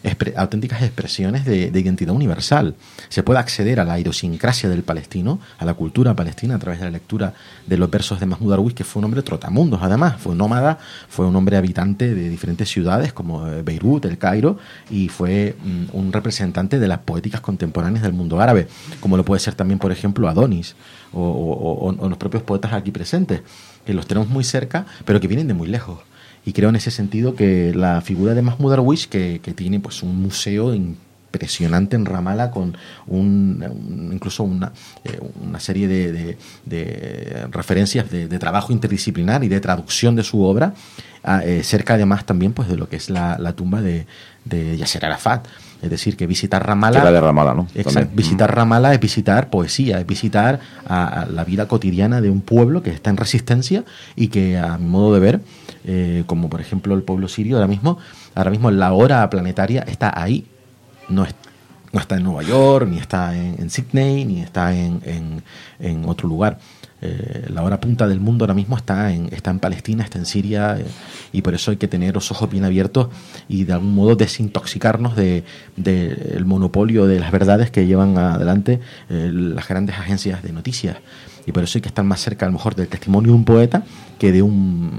expre- auténticas expresiones de, de identidad universal. Se puede acceder a la idiosincrasia del palestino, a la cultura palestina, a través de la lectura de los versos de Mahmoud Darwish, que fue un hombre trotamundos, además, fue nómada, fue un hombre habitante de diferentes ciudades como Beirut, El Cairo, y fue mm, un representante de las poéticas contemporáneas del mundo árabe, como lo puede ser también, por ejemplo, Adonis, o, o, o, o los propios poetas aquí presentes, que los tenemos muy cerca, pero que vienen de muy lejos. Y creo en ese sentido que la figura de Mahmoud Darwish, que, que tiene pues un museo impresionante en Ramallah con un, un, incluso una, eh, una serie de, de, de referencias de, de trabajo interdisciplinar y de traducción de su obra, a, eh, cerca además también pues de lo que es la, la tumba de, de Yasser Arafat. Es decir, que visitar Ramallah... Que era de Ramallah, ¿no? Exacto. Visitar Ramallah es visitar poesía, es visitar a, a la vida cotidiana de un pueblo que está en resistencia y que, a mi modo de ver, eh, como por ejemplo el pueblo sirio, ahora mismo, ahora mismo la hora planetaria está ahí. No, es, no está en Nueva York, ni está en, en Sydney, ni está en, en, en otro lugar. Eh, la hora punta del mundo ahora mismo está en, está en Palestina, está en Siria, eh, y por eso hay que tener los ojos bien abiertos y de algún modo desintoxicarnos de, de el monopolio de las verdades que llevan adelante eh, las grandes agencias de noticias. Y por eso hay que estar más cerca a lo mejor del testimonio de un poeta que de un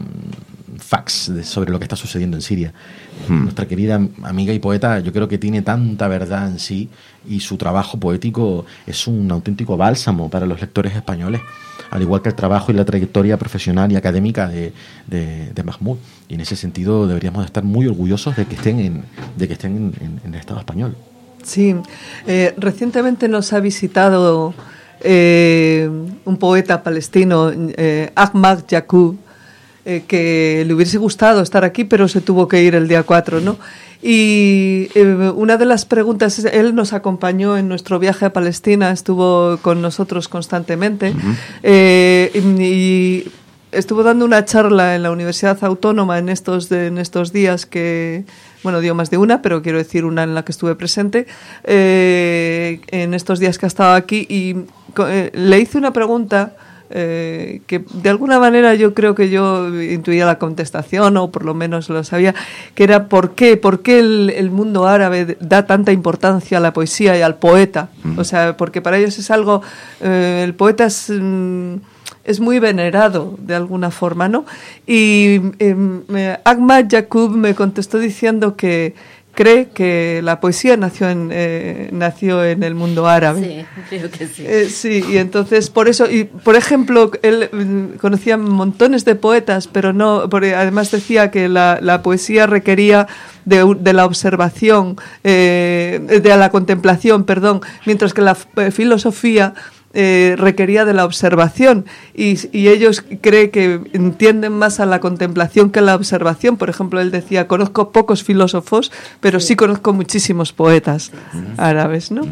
fax de, sobre lo que está sucediendo en Siria. Hmm. Nuestra querida amiga y poeta, yo creo que tiene tanta verdad en sí, y su trabajo poético es un auténtico bálsamo para los lectores españoles, al igual que el trabajo y la trayectoria profesional y académica de, de, de Mahmoud. Y en ese sentido deberíamos estar muy orgullosos de que estén en, de que estén en, en, en el Estado español. Sí, eh, recientemente nos ha visitado eh, un poeta palestino, eh, Ahmad Yaqub, eh, que le hubiese gustado estar aquí, pero se tuvo que ir el día cuatro, ¿no? Y eh, una de las preguntas, él nos acompañó en nuestro viaje a Palestina, estuvo con nosotros constantemente, uh-huh. eh, y, y estuvo dando una charla en la Universidad Autónoma en estos, de, en estos días que, bueno, dio más de una, pero quiero decir una en la que estuve presente, eh, en estos días que ha estado aquí, y eh, le hice una pregunta Eh, que de alguna manera yo creo que yo intuía la contestación, o por lo menos lo sabía, que era ¿por qué, por qué el, el mundo árabe da tanta importancia a la poesía y al poeta? Mm. O sea, porque para ellos es algo, eh, el poeta es, mm, es muy venerado de alguna forma, ¿no? Y eh, Ahmad Yaqub me contestó diciendo que cree que la poesía nació en eh, nació en el mundo árabe. Sí, creo que sí. Eh, sí, y entonces por eso, y por ejemplo, él mm, conocía montones de poetas, pero no, porque además decía que la, la poesía requería de, de la observación, eh, de la contemplación, perdón, mientras que la eh, filosofía Eh, requería de la observación, y, y ellos creen que entienden más a la contemplación que a la observación. Por ejemplo, él decía, conozco pocos filósofos, pero sí, sí conozco muchísimos poetas sí. árabes, ¿no?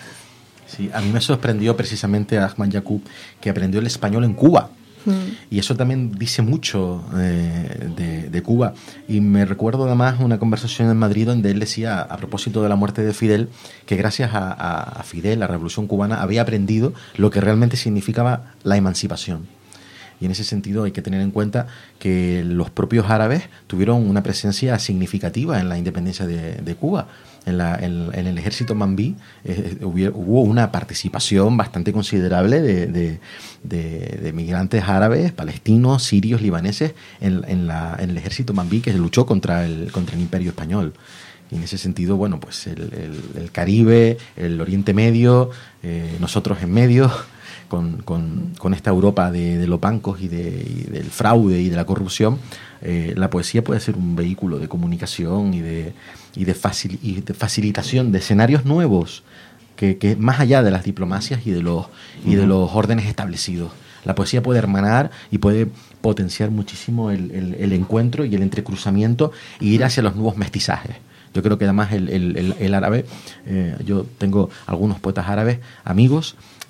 Sí, a mí me sorprendió precisamente a Ahmad Yaqub que aprendió el español en Cuba. Y eso también dice mucho eh, de, de Cuba. Y me recuerdo además una conversación en Madrid donde él decía, a propósito de la muerte de Fidel, que gracias a, a, a Fidel, la Revolución Cubana, había aprendido lo que realmente significaba la emancipación. Y en ese sentido hay que tener en cuenta que los propios árabes tuvieron una presencia significativa en la independencia de, de Cuba. En, la, en, en el ejército mambí eh, hubo, hubo una participación bastante considerable de, de, de, de migrantes árabes, palestinos, sirios, libaneses en, en, la, en el ejército mambí que luchó contra el, contra el Imperio Español. Y en ese sentido, bueno, pues el, el, el Caribe, el Oriente Medio, eh, nosotros en medio, con, con, con esta Europa de, de los bancos y, de, y del fraude y de la corrupción, eh, la poesía puede ser un vehículo de comunicación y de, y de, facil, y de facilitación de escenarios nuevos, que, que más allá de las diplomacias y de los, y de los órdenes establecidos. La poesía puede hermanar y puede potenciar muchísimo el, el, el encuentro y el entrecruzamiento y ir hacia los nuevos mestizajes. Yo creo que además el, el, el, el árabe, eh, yo tengo algunos poetas árabes, amigos,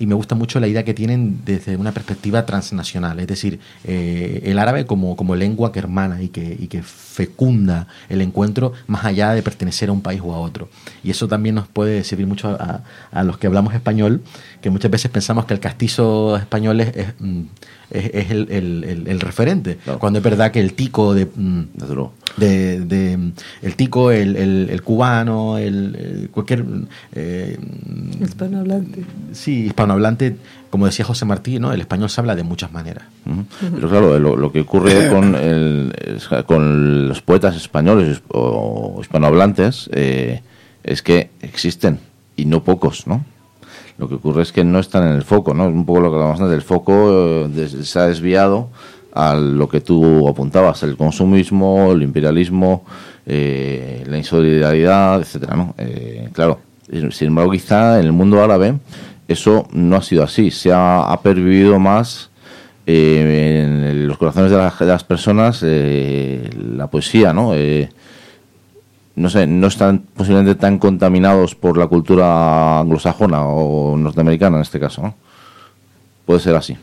y me gusta mucho la idea que tienen desde una perspectiva transnacional, es decir, eh, el árabe como, como lengua que hermana y que, y que fecunda el encuentro más allá de pertenecer a un país o a otro. Y eso también nos puede servir mucho a, a los que hablamos español, que muchas veces pensamos que el castizo español es, es, es, es el, el, el, el referente, claro. Cuando es verdad que el tico de, de, de el tico, el, el, el cubano, el, el cualquier eh, hispanohablante. Sí, hispanohablante, como decía José Martí, ¿no? El español se habla de muchas maneras. Uh-huh. Pero claro, lo, lo que ocurre con, el, con los poetas españoles o hispanohablantes eh, es que existen, y no pocos, ¿no? Lo que ocurre es que no están en el foco, ¿no? Es un poco lo que hablamos antes, del foco eh, se ha desviado a lo que tú apuntabas, el consumismo, el imperialismo, eh, la insolidaridad, etcétera, ¿no? Eh, claro, sin embargo, quizá en el mundo árabe eso no ha sido así, se ha, ha pervivido más eh, en los corazones de, la, de las personas eh, la poesía, ¿no? Eh, no sé, no están posiblemente tan contaminados por la cultura anglosajona o norteamericana en este caso, ¿no? Puede ser así.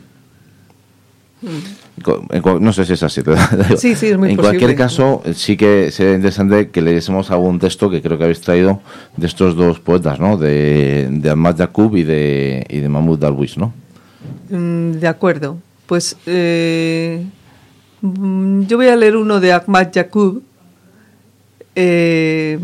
Mm. No sé si es así. Sí, sí, es muy en posible. cualquier caso, sí que sería interesante que leyésemos algún texto que creo que habéis traído de estos dos poetas, ¿no? De, de Ahmad Yaqub y de, y de Mahmoud Darwish, ¿no? Mm, de acuerdo. Pues eh, yo voy a leer uno de Ahmad Yaqub. Eh,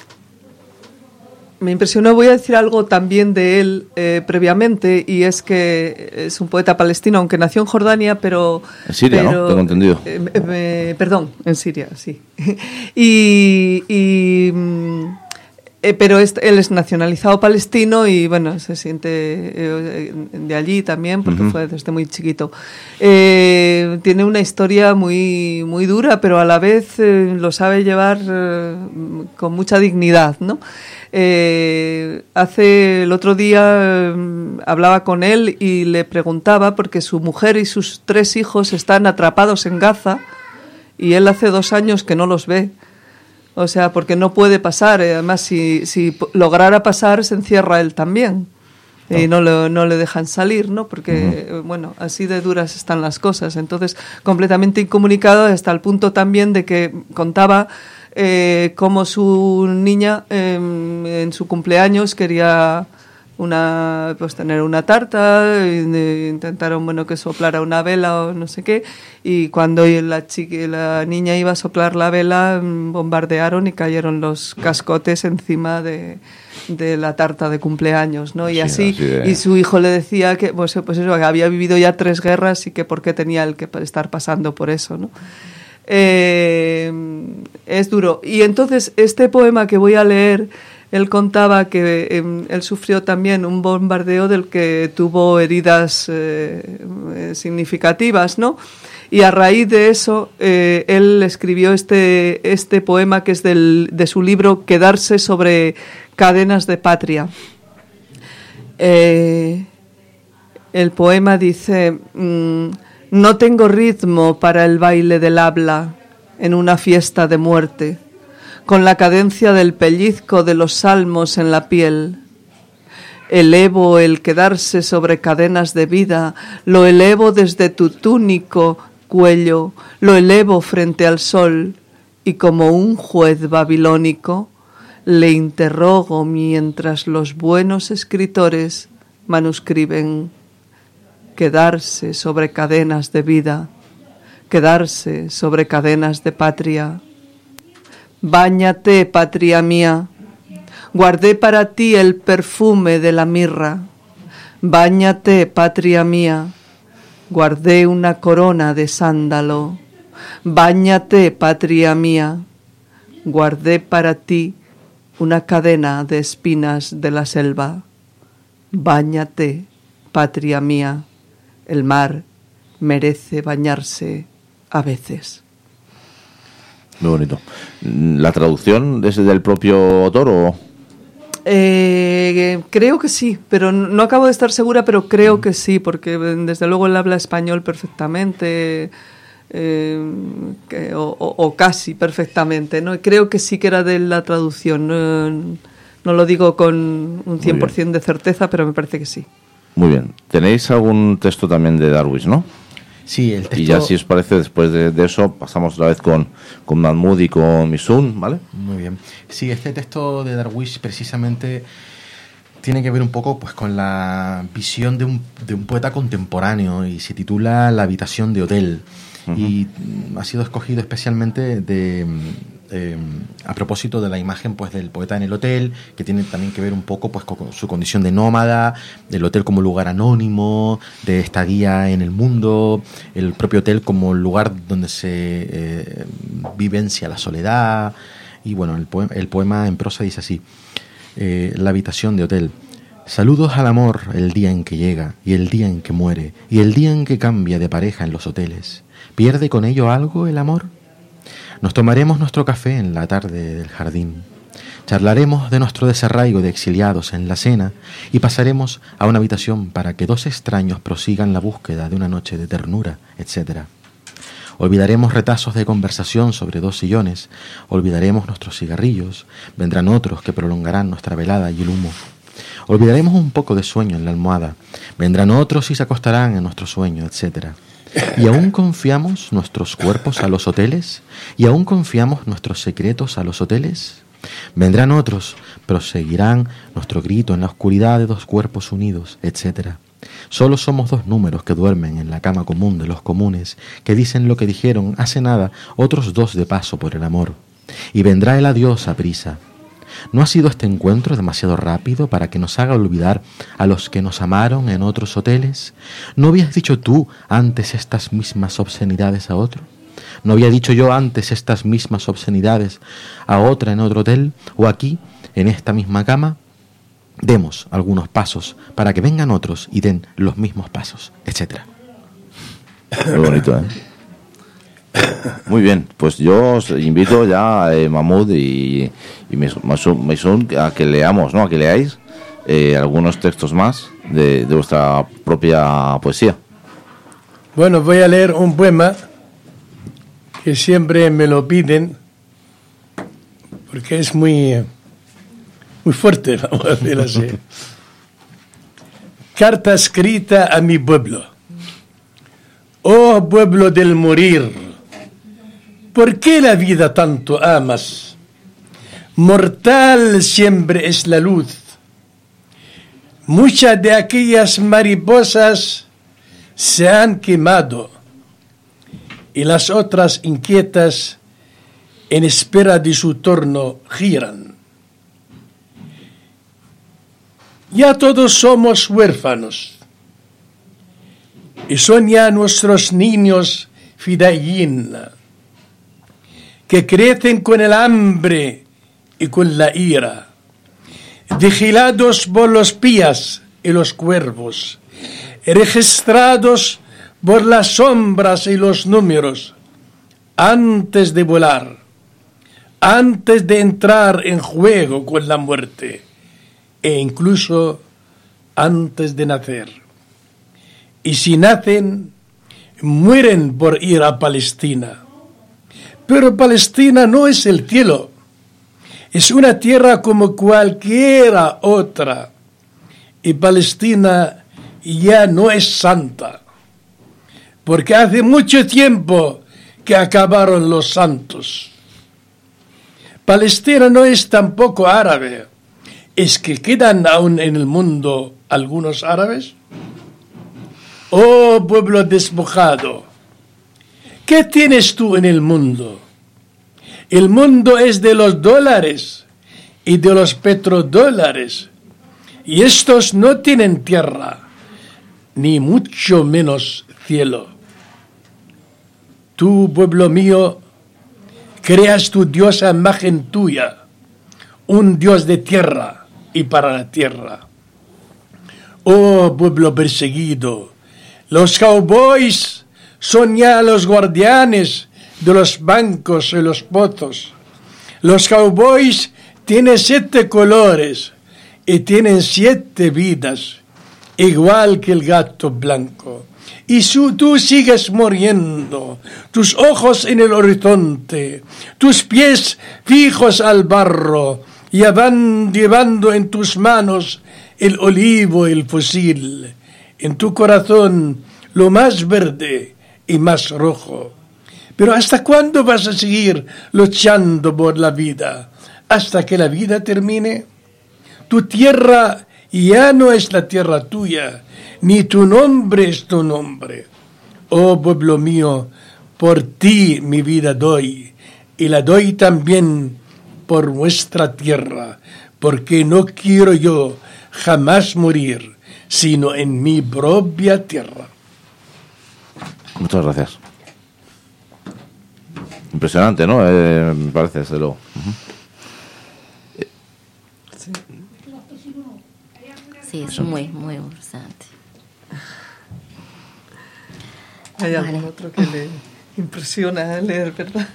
me impresionó, voy a decir algo también de él eh, previamente, y es que es un poeta palestino, aunque nació en Jordania, pero... En Siria, pero, ¿no? Tengo entendido. Eh, eh, perdón, en Siria, sí. y... y eh, pero es, él es nacionalizado palestino y, bueno, se siente eh, de allí también, porque uh-huh. fue desde muy chiquito. Eh, tiene una historia muy, muy dura, pero a la vez eh, lo sabe llevar eh, con mucha dignidad, ¿no? Eh, hace el otro día eh, hablaba con él y le preguntaba, porque su mujer y sus tres hijos están atrapados en Gaza y él hace dos años que no los ve. O sea, porque no puede pasar. Además, si, si lograra pasar, se encierra él también. Y no le, no le dejan salir, ¿no? Porque, uh-huh. bueno, así de duras están las cosas. Entonces, completamente incomunicado, hasta el punto también de que contaba eh, cómo su niña eh, en su cumpleaños quería una pues tener una tarta, y, y intentaron, bueno, que soplara una vela o no sé qué, y cuando la chica, la niña iba a soplar la vela, bombardearon y cayeron los cascotes encima de, de la tarta de cumpleaños, ¿no? Y sí, así, así de... y su hijo le decía que pues, pues eso, que había vivido ya tres guerras y que por qué tenía él que estar pasando por eso, ¿no? Eh, es duro. Y entonces este poema que voy a leer, él contaba que eh, él sufrió también un bombardeo del que tuvo heridas eh, eh, significativas, ¿no? Y a raíz de eso, eh, él escribió este, este poema que es del, de su libro Quedarse sobre cadenas de patria. Eh, el poema dice: mm, no tengo ritmo para el baile del habla en una fiesta de muerte, con la cadencia del pellizco de los salmos en la piel. Elevo el quedarse sobre cadenas de vida, lo elevo desde tu túnico cuello, lo elevo frente al sol, y como un juez babilónico, le interrogo mientras los buenos escritores manuscriben. Quedarse sobre cadenas de vida, quedarse sobre cadenas de patria. Báñate, patria mía, guardé para ti el perfume de la mirra. Báñate, patria mía, guardé una corona de sándalo. Báñate, patria mía, guardé para ti una cadena de espinas de la selva. Báñate, patria mía, el mar merece bañarse a veces. Muy bonito. ¿La traducción es del propio autor o...? Eh, creo que sí, pero no acabo de estar segura, pero creo que sí, porque desde luego él habla español perfectamente, eh, que, o, o, o casi perfectamente, ¿no? Creo que sí que era de la traducción, no, no lo digo con un cien por ciento de certeza, pero me parece que sí. Muy bien. ¿Tenéis algún texto también de Darwish, no? Sí, el texto... Y ya, si os parece, después de, de eso, pasamos otra vez con, con Mahmoud y con Maysoon, ¿vale? Muy bien. Sí, este texto de Darwish precisamente tiene que ver un poco pues con la visión de un, de un poeta contemporáneo y se titula La habitación de hotel. Uh-huh. Y ha sido escogido especialmente de... Eh, a propósito de la imagen pues del poeta en el hotel, que tiene también que ver un poco pues con su condición de nómada, del hotel como lugar anónimo, de estadía en el mundo, el propio hotel como lugar donde se eh, vivencia la soledad. Y bueno, el poema, el poema en prosa dice así: eh, la habitación de hotel. Saludos al amor el día en que llega, y el día en que muere, y el día en que cambia de pareja en los hoteles. ¿Pierde con ello algo el amor? Nos tomaremos nuestro café en la tarde del jardín, charlaremos de nuestro desarraigo de exiliados en la cena y pasaremos a una habitación para que dos extraños prosigan la búsqueda de una noche de ternura, etcétera. Olvidaremos retazos de conversación sobre dos sillones, olvidaremos nuestros cigarrillos, vendrán otros que prolongarán nuestra velada y el humo. Olvidaremos un poco de sueño en la almohada, vendrán otros y se acostarán en nuestro sueño, etcétera. ¿Y aún confiamos nuestros cuerpos a los hoteles? ¿Y aún confiamos nuestros secretos a los hoteles? Vendrán otros, proseguirán nuestro grito en la oscuridad de dos cuerpos unidos, etcétera. Solo somos dos números que duermen en la cama común de los comunes, que dicen lo que dijeron hace nada otros dos de paso por el amor. Y vendrá el adiós a prisa. ¿No ha sido este encuentro demasiado rápido para que nos haga olvidar a los que nos amaron en otros hoteles? ¿No habías dicho tú antes estas mismas obscenidades a otro? ¿No había dicho yo antes estas mismas obscenidades a otra en otro hotel? ¿O aquí, en esta misma cama? Demos algunos pasos para que vengan otros y den los mismos pasos, etcétera. Muy bonito, ¿eh? Muy bien, pues yo os invito ya, eh, Mahmoud y, y Maysoon, a que leamos, ¿no? A que leáis eh, algunos textos más de, de vuestra propia poesía. Bueno, voy a leer un poema que siempre me lo piden porque es muy, muy fuerte, vamos a decir así. Carta escrita a mi pueblo. Oh pueblo del morir, ¿por qué la vida tanto amas? Mortal siempre es la luz. Muchas de aquellas mariposas se han quemado y las otras inquietas en espera de su turno giran. Ya todos somos huérfanos y son ya nuestros niños fidayín, que crecen con el hambre y con la ira, vigilados por los pías y los cuervos, registrados por las sombras y los números, antes de volar, antes de entrar en juego con la muerte, e incluso antes de nacer. Y si nacen, mueren por ir a Palestina. Pero Palestina no es el cielo, es una tierra como cualquiera otra, y Palestina ya no es santa, porque hace mucho tiempo que acabaron los santos. Palestina no es tampoco árabe, es que quedan aún en el mundo algunos árabes. Oh pueblo despojado, ¿qué tienes tú en el mundo? El mundo es de los dólares y de los petrodólares, y estos no tienen tierra, ni mucho menos cielo. Tú, pueblo mío, creas tu diosa imagen tuya, un dios de tierra y para la tierra. Oh pueblo perseguido, los cowboys son ya los guardianes de los bancos y los pozos. Los cowboys tienen siete colores y tienen siete vidas, igual que el gato blanco. Y su, tú sigues muriendo, tus ojos en el horizonte, tus pies fijos al barro, y van llevando en tus manos el olivo y el fusil, en tu corazón lo más verde y más rojo. Pero ¿hasta cuándo vas a seguir luchando por la vida? ¿Hasta que la vida termine? Tu tierra ya no es la tierra tuya, ni tu nombre es tu nombre. Oh pueblo mío, por ti mi vida doy, y la doy también por vuestra tierra, porque no quiero yo jamás morir, sino en mi propia tierra. Muchas gracias. Impresionante, ¿no? Eh, me parece, desde luego. Uh-huh. Sí. Sí, es muy, muy interesante. Hay Vale. algún otro que le impresiona leer, ¿verdad?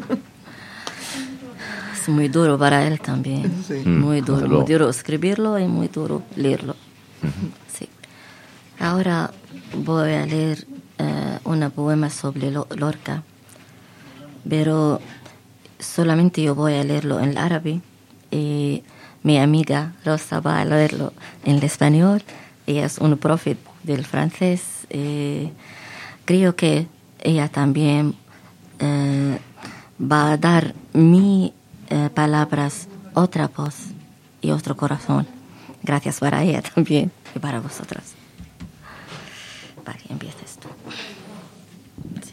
Es muy duro para él también. Sí. Muy Mm, duro, desde muy luego. duro escribirlo y muy duro leerlo. Sí. Ahora voy a leer uh, un poema sobre Lo- Lorca, pero solamente yo voy a leerlo en el árabe y mi amiga Rosa va a leerlo en el español. Ella es un profe del francés. Y creo que ella también uh, va a dar mi uh, palabras otra voz y otro corazón. Gracias para ella también y para vosotros. Vale, empieces tú. Sí.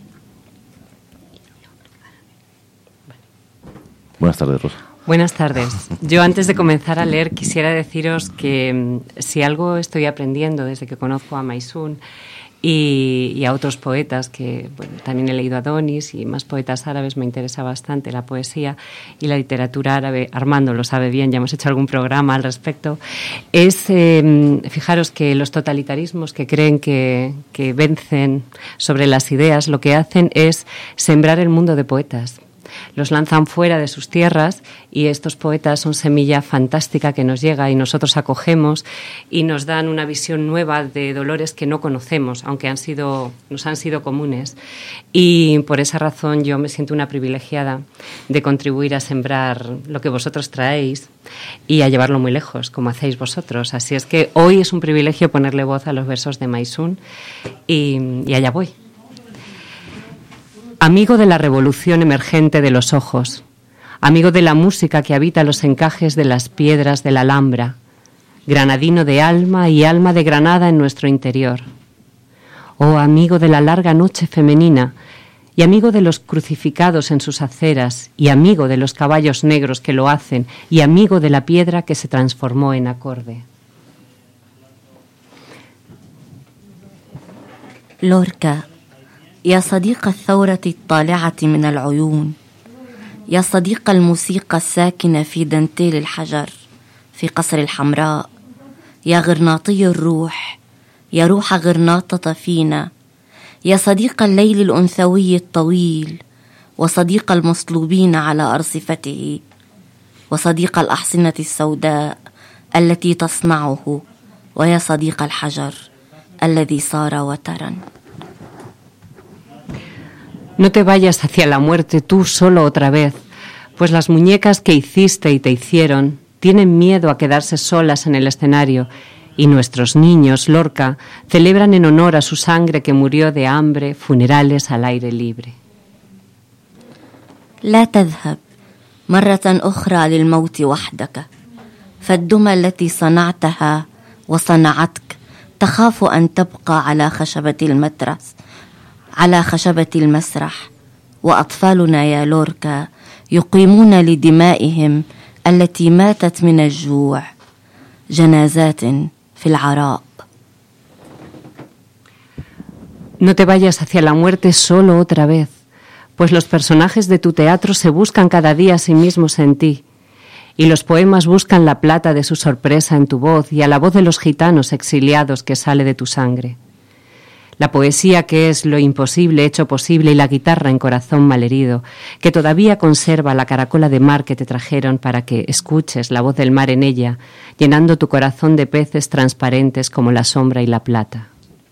Buenas tardes, Rosa. Buenas tardes. Yo antes de comenzar a leer quisiera deciros que mm, si algo estoy aprendiendo desde que conozco a Maysoon y, y a otros poetas, que bueno, también he leído a Donis y más poetas árabes, me interesa bastante la poesía y la literatura árabe. Armando lo sabe bien, ya hemos hecho algún programa al respecto. Es, eh, fijaros que los totalitarismos que creen que, que vencen sobre las ideas, lo que hacen es sembrar el mundo de poetas. Los lanzan fuera de sus tierras y estos poetas son semilla fantástica que nos llega y nosotros acogemos y nos dan una visión nueva de dolores que no conocemos, aunque han sido, nos han sido comunes. Y por esa razón yo me siento una privilegiada de contribuir a sembrar lo que vosotros traéis y a llevarlo muy lejos, como hacéis vosotros. Así es que hoy es un privilegio ponerle voz a los versos de Maysoon y, y allá voy. Amigo de la revolución emergente de los ojos, amigo de la música que habita los encajes de las piedras de la Alhambra, granadino de alma y alma de Granada en nuestro interior. Oh, amigo de la larga noche femenina, y amigo de los crucificados en sus aceras, y amigo de los caballos negros que lo hacen, y amigo de la piedra que se transformó en acorde. لوركا يا صديق الثورة الطالعة من العيون، يا صديق الموسيقى الساكنة في دنتيل الحجر في قصر الحمراء، يا غرناطي الروح، يا روح غرناطة فينا، يا صديق الليل الأنثوي الطويل، وصديق المصلوبين على أرصفته، وصديق الأحصنة السوداء التي تصنعه، ويا صديق الحجر الذي صار وترا. No te vayas hacia la muerte tú solo otra vez, pues las muñecas que hiciste y te hicieron tienen miedo a quedarse solas en el escenario y nuestros niños, Lorca, celebran en honor a su sangre que murió de hambre funerales al aire libre. لا تذهب مرة أخرى للموت وحدك، فالدمى التي صنعتها وصنعتك تخاف أن تبقى على خشبة المترس على خشبة المسرح، وأطفالنا يا لوركا يقيمون لدمائهم التي ماتت من الجوع جنازات في العراء. No te vayas hacia la muerte solo otra vez, pues los personajes de tu teatro se buscan cada día a sí mismos en ti, y los poemas buscan la plata de su sorpresa en tu voz y a la voz de los gitanos exiliados que sale de tu sangre. La poesía que es lo imposible hecho posible y la guitarra en corazón malherido, que todavía conserva la caracola de mar que te trajeron para que escuches la voz del mar en ella, llenando tu corazón de peces transparentes como la sombra y la plata.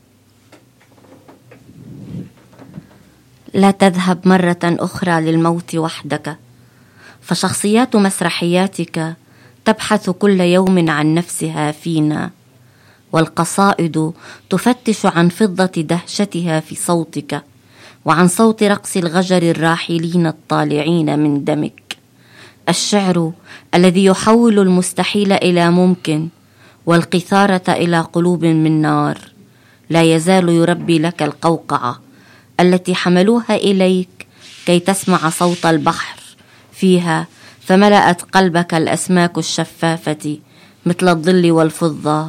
لا تذهب مرة أخرى للموت وحدك، فشخصيات مسرحياتك تبحث كل يوم عن نفسها فينا، والقصائد تفتش عن فضة دهشتها في صوتك وعن صوت رقص الغجر الراحلين الطالعين من دمك. الشعر الذي يحول المستحيل إلى ممكن والقيثارة إلى قلوب من نار لا يزال يربي لك القوقعة التي حملوها إليك كي تسمع صوت البحر فيها، فملأت قلبك الأسماك الشفافة مثل الظل والفضة.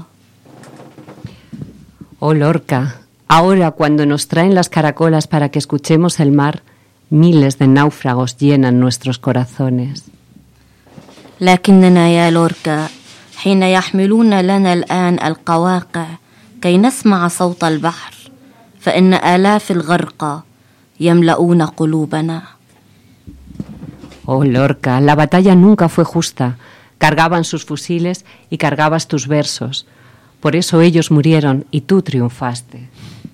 Oh Lorca, ahora cuando nos traen las caracolas para que escuchemos el mar, miles de náufragos llenan nuestros corazones. لكننا يا لوركا حين يحملون لنا الآن القواقع كي نسمع صوت البحر فإن آلاف الغرقى يملؤون قلوبنا. Oh Lorca, la batalla nunca fue justa. Cargaban sus fusiles y cargabas tus versos. Por eso ellos murieron y tú triunfaste.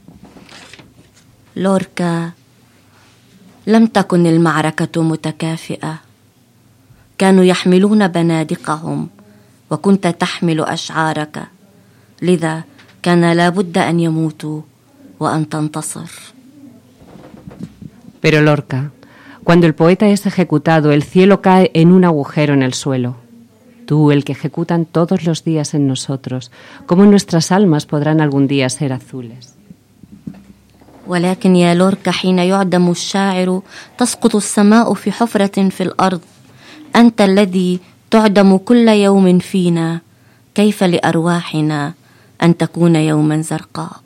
لوركا لم تكن المعركة متكافئة. كانوا يحملون بنادقهم وكنت تحمل أشعارك، لذا كان لابد أن يموتوا وأن تنتصر. Pero Lorca, cuando el poeta es ejecutado, el cielo cae en un agujero en el suelo. Tú, el que ejecutan todos los días en nosotros, ¿cómo nuestras almas podrán algún día ser azules? ولكن يا لوركا حين يعدم الشاعر تسقط السماء في حفرة في الأرض. أنت الذي تعدم كل يوم فينا، كيف لأرواحنا أن تكون يوما زرقاء.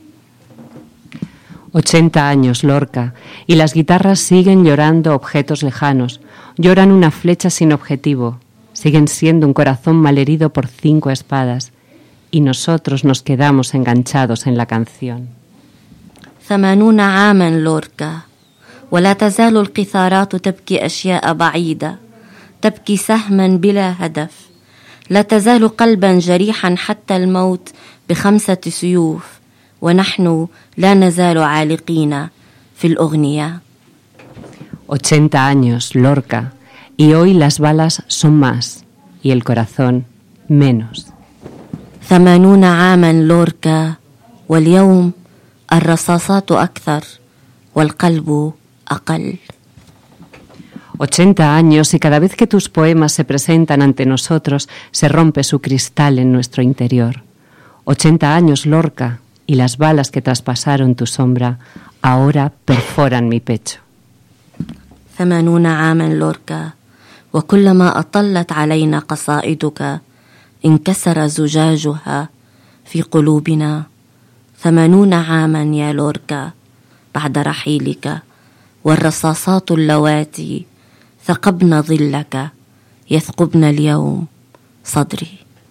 Ochenta años, Lorca, y las guitarras siguen llorando objetos lejanos, lloran una flecha sin objetivo, siguen siendo un corazón malherido por cinco espadas, y nosotros nos quedamos enganchados en la canción. ثمانون عاما لوركا، ولا تزال القيثارات تبكي أشياء بعيدة، تبكي سهما بلا هدف، لا تزال قلبا جريحا حتى الموت بخمسة سيوف، ونحن لا نزال عالقين في الأغنية. Ochenta años, Lorca, y hoy las balas son más y el corazón menos. ثمانون عاما لوركا، واليوم الرصاصات أكثر والقلب أقل. Ochenta años y cada vez que tus poemas se presentan ante nosotros se rompe su cristal en nuestro interior. Ochenta años, Lorca, y las balas que traspasaron tu sombra ahora perforan mi pecho. ثمانون عاما لوركا، وكلما أطلت علينا قصائدك انكسر زجاجها في قلوبنا. ثمانون عاما يا لوركا بعد رحيلك، والرصاصات اللواتي ثقبن ظلك يثقبن اليوم صدري.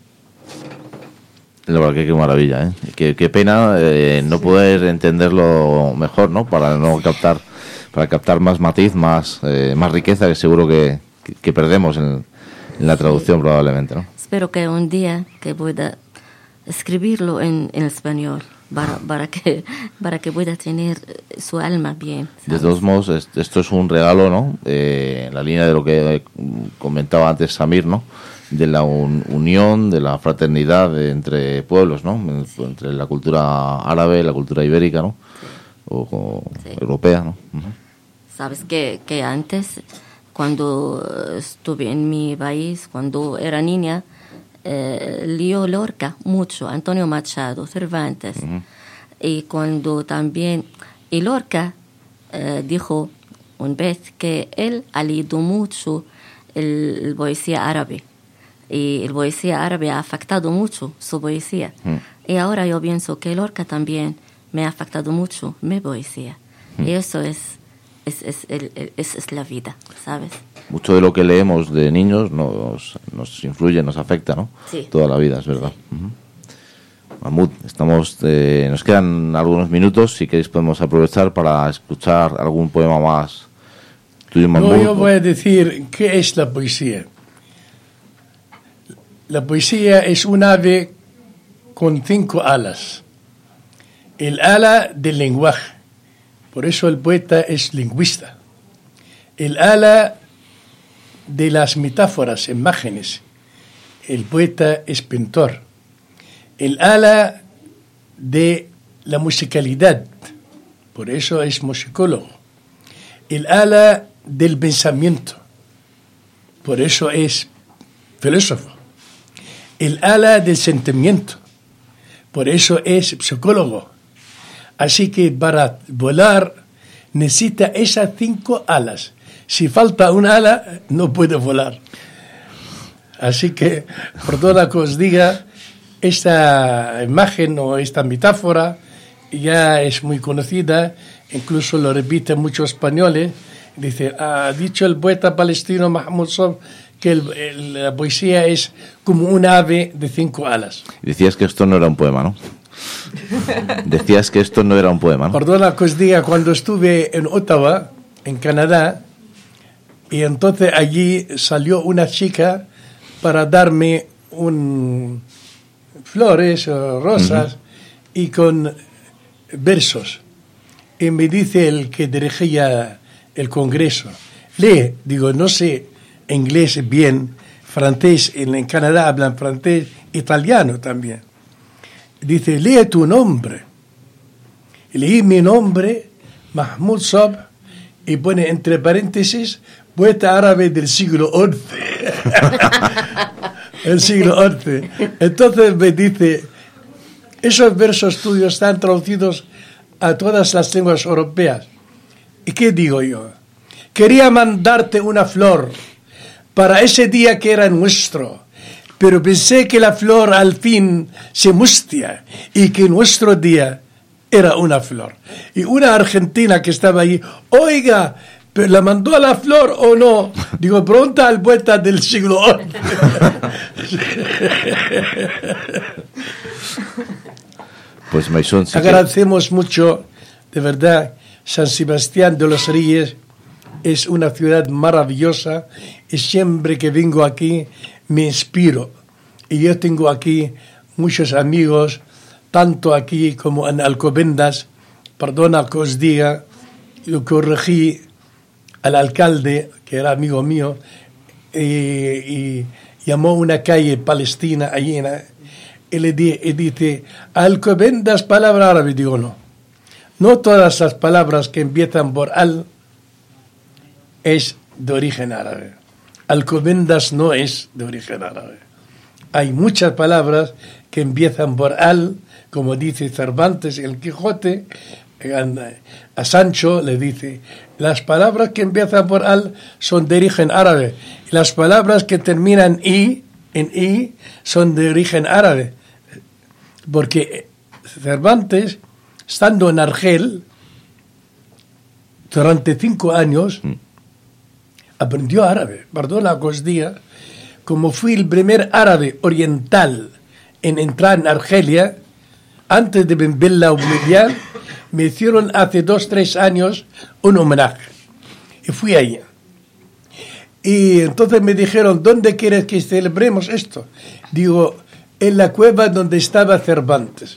La verdad que qué maravilla, ¿eh? Qué, qué pena eh, no poder entenderlo mejor, ¿no? Para no captar, para captar más matiz, más, eh, más riqueza que seguro que, que, que perdemos en, en la traducción probablemente, ¿no? Espero que un día que pueda escribirlo en, en español para, para que para que pueda tener su alma bien, ¿sabes? De todos modos, es, esto es un regalo, ¿no? Eh, en la línea de lo que comentaba antes Samir, ¿no? De la un, unión, de la fraternidad de, entre pueblos, ¿no? Sí. Entre la cultura árabe y la cultura ibérica, ¿no? O, o sí. Europea, ¿no? Uh-huh. Sabes que, que antes, cuando estuve en mi país, cuando era niña, eh, leo Lorca mucho, Antonio Machado, Cervantes. Uh-huh. Y cuando también, y Lorca eh, dijo una vez que él ha leído mucho el, el poesía árabe. Y el poesía árabe ha afectado mucho su poesía. Mm. Y ahora yo pienso que Lorca también me ha afectado mucho mi poesía. Mm. Y eso es, es, es, el, es, es la vida, ¿sabes? Mucho de lo que leemos de niños nos, nos influye, nos afecta, ¿no? Sí. Toda la vida, es verdad. Sí. Uh-huh. Mahmoud, estamos, eh, nos quedan algunos minutos. Si queréis podemos aprovechar para escuchar algún poema más tuyo, Mahmoud. No, yo voy a decir qué es la poesía. La poesía es un ave con cinco alas. El ala del lenguaje, por eso el poeta es lingüista. El ala de las metáforas, imágenes, el poeta es pintor. el ala de la musicalidad, por eso es musicólogo. El ala del pensamiento, por eso es filósofo. El ala del sentimiento, por eso es psicólogo. Así que para volar necesita esas cinco alas. Si falta una ala, no puede volar. Así que, perdona que os diga, esta imagen o esta metáfora ya es muy conocida, incluso lo repiten muchos españoles. Dice, ha dicho el poeta palestino Mahmoud Sob que el, el, la poesía es como un ave de cinco alas. Decías que esto no era un poema, ¿no? Decías que esto no era un poema, ¿no? Perdona que os diga, cuando estuve en Ottawa, en Canadá, y entonces allí salió una chica para darme un flores o rosas, uh-huh, y con versos. Y me dice el que dirigía el congreso, lee, digo, no sé inglés bien, francés, en, en Canadá hablan francés, italiano también. Dice, lee tu nombre. Y leí mi nombre, Mahmoud Sob, y pone entre paréntesis, poeta árabe del siglo once. El siglo once. Entonces me dice, esos versos tuyos están traducidos a todas las lenguas europeas. ¿Y qué digo yo? Quería mandarte una flor para ese día que era nuestro, pero pensé que la flor al fin se mustia y que nuestro día era una flor. Y una argentina que estaba allí, oiga, ¿pero la mandó a la flor o no? Digo, pregunta al poeta del siglo once. Pues Maisón, sí, agradecemos que... mucho, de verdad. San Sebastián de los Reyes es una ciudad maravillosa y siempre que vengo aquí me inspiro. Y yo tengo aquí muchos amigos, tanto aquí como en Alcobendas. Perdona que os diga, yo corregí al alcalde, que era amigo mío, y, y llamó una calle palestina allí, y le di, y dice, Alcobendas, palabra árabe. Digo, no. No todas las palabras que empiezan por al es de origen árabe. Alcobendas no es de origen árabe. Hay muchas palabras que empiezan por al, como dice Cervantes en el Quijote. A Sancho le dice, las palabras que empiezan por al son de origen árabe. Las palabras que terminan i, en i, son de origen árabe. Porque Cervantes, estando en Argel, durante cinco años, mm. aprendió árabe. Perdona que os diga, como fui el primer árabe oriental en entrar en Argelia, antes de Ben Bella Oblivion, me hicieron hace dos, tres años un homenaje. Y fui allí. Y entonces me dijeron, ¿dónde quieres que celebremos esto? Digo, en la cueva donde estaba Cervantes.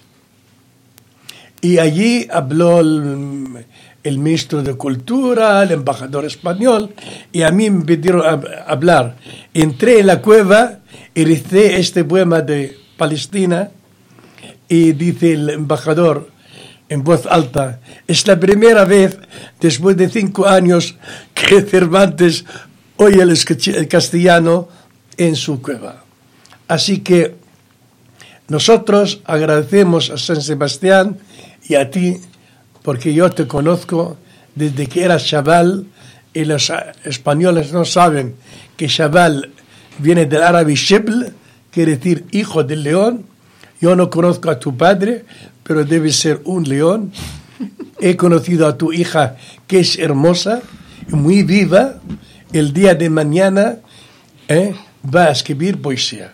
Y allí habló el, el ministro de Cultura, el embajador español, y a mí me pidieron hablar. Entré en la cueva y recité este poema de Palestina, y dice el embajador en voz alta, es la primera vez después de cinco años que Cervantes oye el castellano en su cueva. Así que nosotros agradecemos a San Sebastián y a ti, porque yo te conozco desde que eras chaval, y los españoles no saben que chaval viene del árabe shibl, quiere decir hijo del león. Yo no conozco a tu padre, pero debe ser un león. He conocido a tu hija, que es hermosa y muy viva. El día de mañana ¿eh? va a escribir poesía.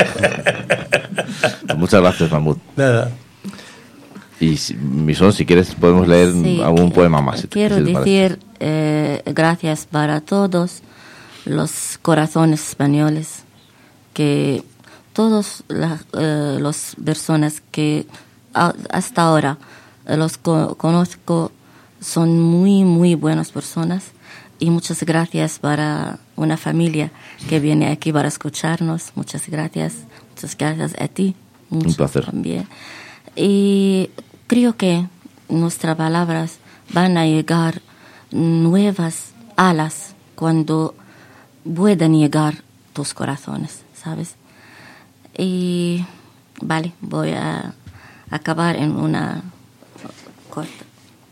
Muchas gracias, Mahmoud. Nada. Y Misón, si quieres podemos leer sí, algún poema más. Quiero si decir eh, gracias para todos los corazones españoles, que todas las eh, las personas que a, hasta ahora eh, los co- conozco son muy, muy buenas personas, y muchas gracias para una familia que viene aquí para escucharnos. Muchas gracias, muchas gracias a ti, mucho Un placer. también. Y creo que nuestras palabras van a llegar nuevas alas cuando puedan llegar tus corazones, ¿sabes? Y vale, voy a acabar en una corta.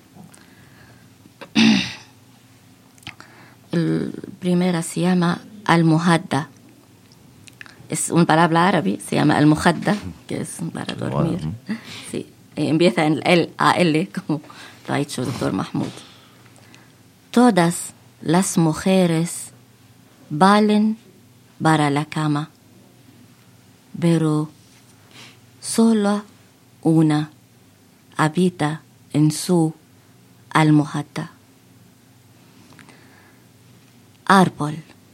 El primero se llama Al-Muhadda. Es una palabra árabe, se llama Al-Muhadda, que es para dormir. Sí, empieza en L A L, como lo ha dicho el doctor Mahmoud. Todas las mujeres valen para la cama, pero solo una habita en su almohada. Árbol,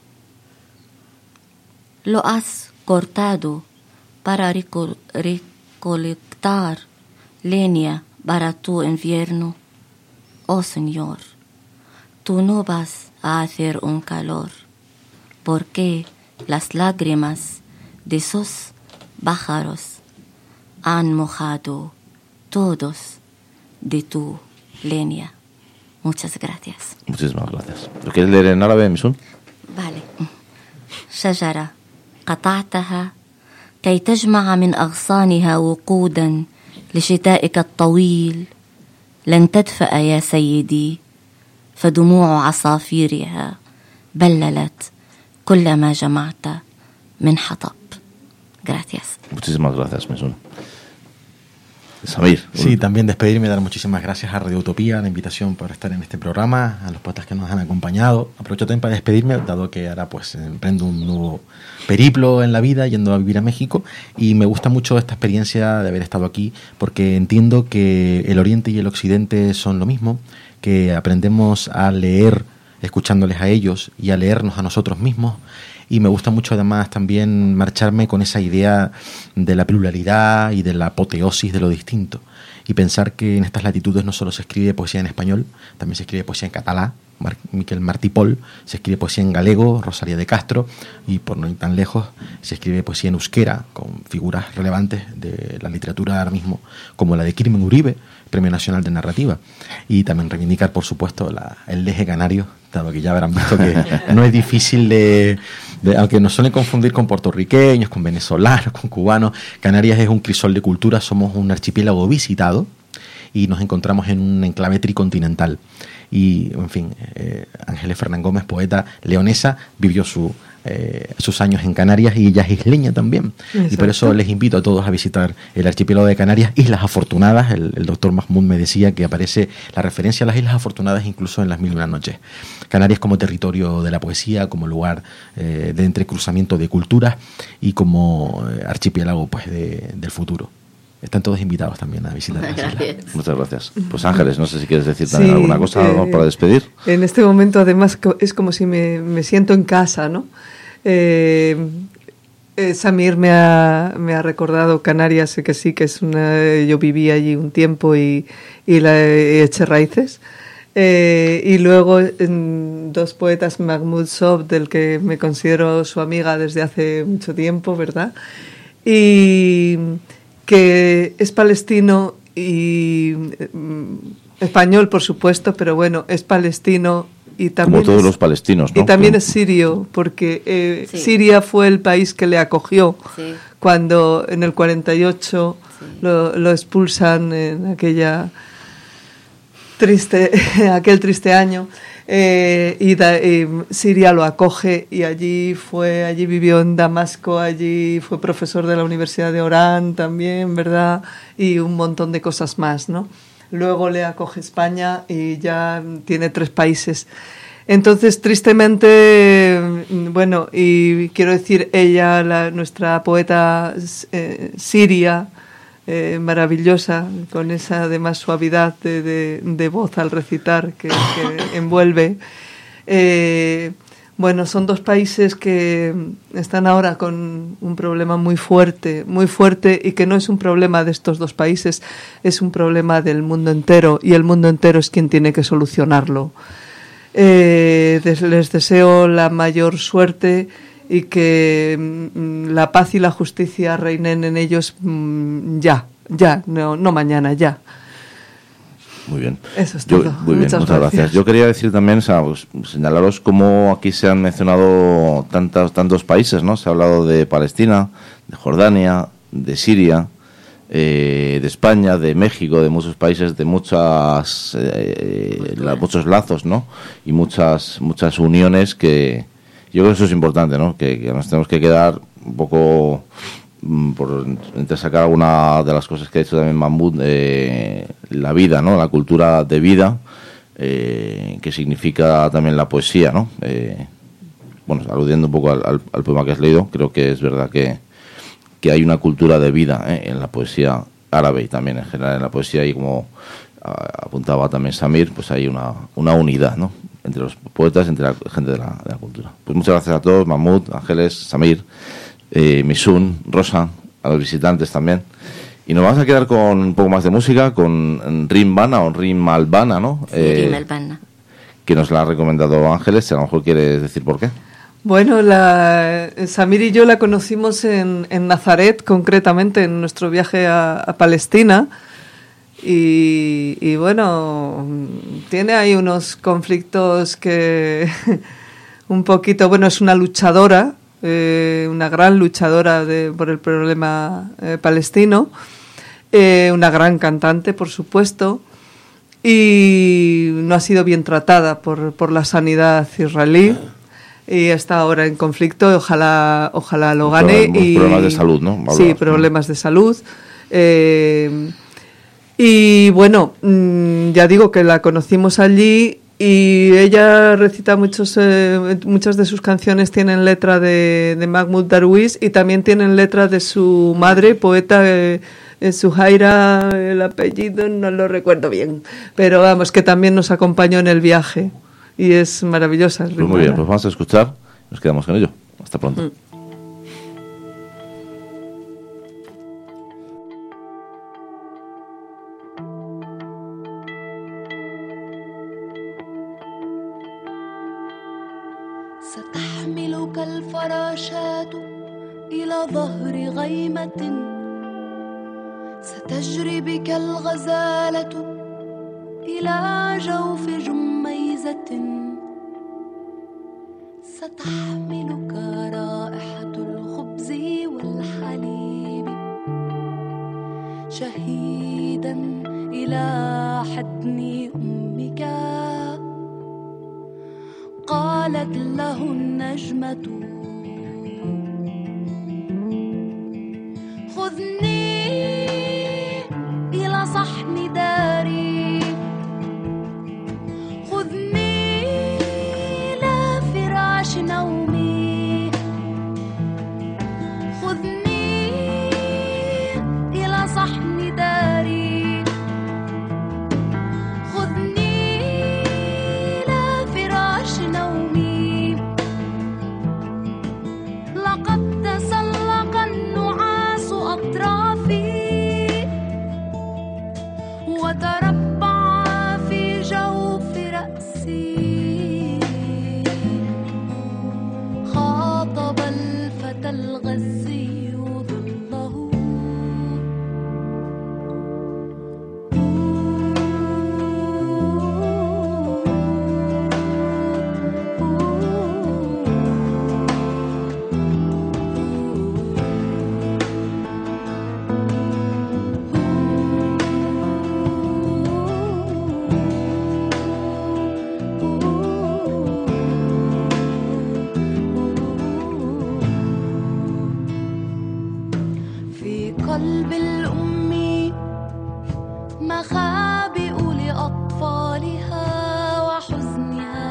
lo has cortado para reco- recolectar leña para tu invierno. Oh Señor, tú no vas a hacer un calor, porque las lágrimas de esos pájaros han mojado todos de tu leña. Muchas gracias. Muchísimas gracias. ¿Lo quieres leer en árabe, Misun? vale. شجرة قطعتها كي تجمع من أغصانها وقودا لشتائك الطويل لن تدفأ يا سيدي فدموع عصافيرها بللت كل ما جمعت من حطب. Gracias. Muchísimas gracias, Misun. Samir. Sí, también despedirme y dar muchísimas gracias a Radio Utopía, la invitación por estar en este programa, a los poetas que nos han acompañado. Aprovecho también para despedirme, dado que ahora pues emprendo un nuevo periplo en la vida, yendo a vivir a México, y me gusta mucho esta experiencia de haber estado aquí, porque entiendo que el Oriente y el Occidente son lo mismo, que aprendemos a leer escuchándoles a ellos y a leernos a nosotros mismos. Y me gusta mucho además también marcharme con esa idea de la pluralidad y de la apoteosis de lo distinto. Y pensar que en estas latitudes no solo se escribe poesía en español, también se escribe poesía en catalán, Mar- Miquel Martí Pol, se escribe poesía en galego, Rosalía de Castro, y por no ir tan lejos, se escribe poesía en euskera, con figuras relevantes de la literatura ahora mismo, como la de Kirmen Uribe, Premio Nacional de Narrativa. Y también reivindicar, por supuesto, la, el Deje Canario, dado que ya habrán visto que no es difícil de, de... Aunque nos suelen confundir con puertorriqueños, con venezolanos, con cubanos, Canarias es un crisol de culturas, somos un archipiélago visitado y nos encontramos en un enclave tricontinental. Y, en fin, eh, Ángeles Fernán Gómez, poeta leonesa, vivió su, eh, sus años en Canarias y ella es isleña también. Exacto. Y por eso les invito a todos a visitar el archipiélago de Canarias, Islas Afortunadas. El, el doctor Mahmoud me decía que aparece la referencia a las Islas Afortunadas incluso en Las Mil y Una Noches. Canarias como territorio de la poesía, como lugar eh, de entrecruzamiento de culturas y como eh, archipiélago pues de, del futuro. Están todos invitados también a visitar las islas. Muchas gracias. Pues Ángeles, no sé si quieres decir también sí, alguna cosa eh, para despedir. En este momento, además, es como si me, me siento en casa, ¿no? Eh, eh, Samir me ha, me ha recordado Canarias, sé que sí, que es una... Yo viví allí un tiempo y, y la he hecho raíces. Eh, y luego en dos poetas, Mahmoud Sob, del que me considero su amiga desde hace mucho tiempo, ¿verdad? Y... que es palestino y mm, español, por supuesto, pero bueno, es palestino y también como todos es, los palestinos, ¿no? Y también es sirio, porque eh, sí. Siria fue el país que le acogió Sí. cuando en el cuarenta y ocho sí. lo, lo expulsan en aquella triste, aquel triste año. Eh, y, da, y Siria lo acoge y allí fue, allí vivió en Damasco, allí fue profesor de la Universidad de Orán también, ¿verdad? Y un montón de cosas más, ¿no? Luego le acoge España y ya tiene tres países. Entonces, tristemente, bueno, y quiero decir, ella, la, nuestra poeta eh, siria, Eh, maravillosa, con esa además suavidad de, de, de voz al recitar que, que envuelve. Eh, bueno, son dos países que están ahora con un problema muy fuerte, muy fuerte, y que no es un problema de estos dos países, es un problema del mundo entero, y el mundo entero es quien tiene que solucionarlo. Eh, les deseo la mayor suerte y que mm, la paz y la justicia reinen en ellos mm, ya, ya, no, no mañana, ya. Muy bien. Eso es Yo, todo. muy bien, muchas, muchas gracias. gracias. Yo quería decir también, o sea, pues, señalaros cómo aquí se han mencionado tantos, tantos países, ¿no? Se ha hablado de Palestina, de Jordania, de Siria, eh, de España, de México, de muchos países, de muchas eh, la, muchos lazos, ¿no? Y muchas muchas uniones que yo creo que eso es importante, ¿no? Que, que nos tenemos que quedar un poco por entresacar alguna de las cosas que ha dicho también Mahmoud, eh, la vida, ¿no? La cultura de vida, eh, que significa también la poesía, ¿no? Eh, bueno, aludiendo un poco al, al, al poema que has leído, creo que es verdad que, que hay una cultura de vida, ¿eh? En la poesía árabe y también en general en la poesía, y como apuntaba también Samir, pues hay una, una unidad, ¿no? Entre los poetas, entre la gente de la, de la cultura. Pues muchas gracias a todos, Mahmoud, Ángeles, Samir, eh, Misun, Rosa, a los visitantes también. Y nos vamos a quedar con un poco más de música, con Rim Bana o Rim Albana, ¿no? Sí, eh, Rim Albana. Que nos la ha recomendado Ángeles, a lo mejor quieres decir por qué. Bueno, la, Samir y yo la conocimos en, en Nazaret, concretamente, en nuestro viaje a, a Palestina. Y, y bueno, tiene ahí unos conflictos que un poquito, bueno, es una luchadora, eh, una gran luchadora de, por el problema eh, palestino, eh, una gran cantante, por supuesto, y no ha sido bien tratada por, por la sanidad israelí. Y está ahora en conflicto, ojalá ojalá lo gane. Problemas, y problemas de salud, ¿no? Hablabas, sí, problemas de salud. Eh, y bueno, ya digo que la conocimos allí y ella recita muchos, eh, muchas de sus canciones tienen letra de, de Mahmoud Darwish y también tienen letra de su madre, poeta eh, Suhaira, el apellido no lo recuerdo bien, pero vamos, que también nos acompañó en el viaje. Y es maravillosa. Es pues muy bien, pues vamos a escuchar. Nos quedamos con ello. Hasta pronto. Mm. ستحملك الفراشات إلى ظهر غيمة ستجري بك الغزالة إلى جوف جميزة ستحملك رائحة الخبز والحليب شهيدا إلى حضن أمك قالت له النجمة خذني إلى صحن داري خذني إلى فراش نومي خذني إلى صحن داري خذني إلى فراش نومي لقد تسلق النعاس أطرافي وتربع في جوف رأسي خاطب الفتى الغزي ظله قلب الأم مخابئ لأطفالها وحزنها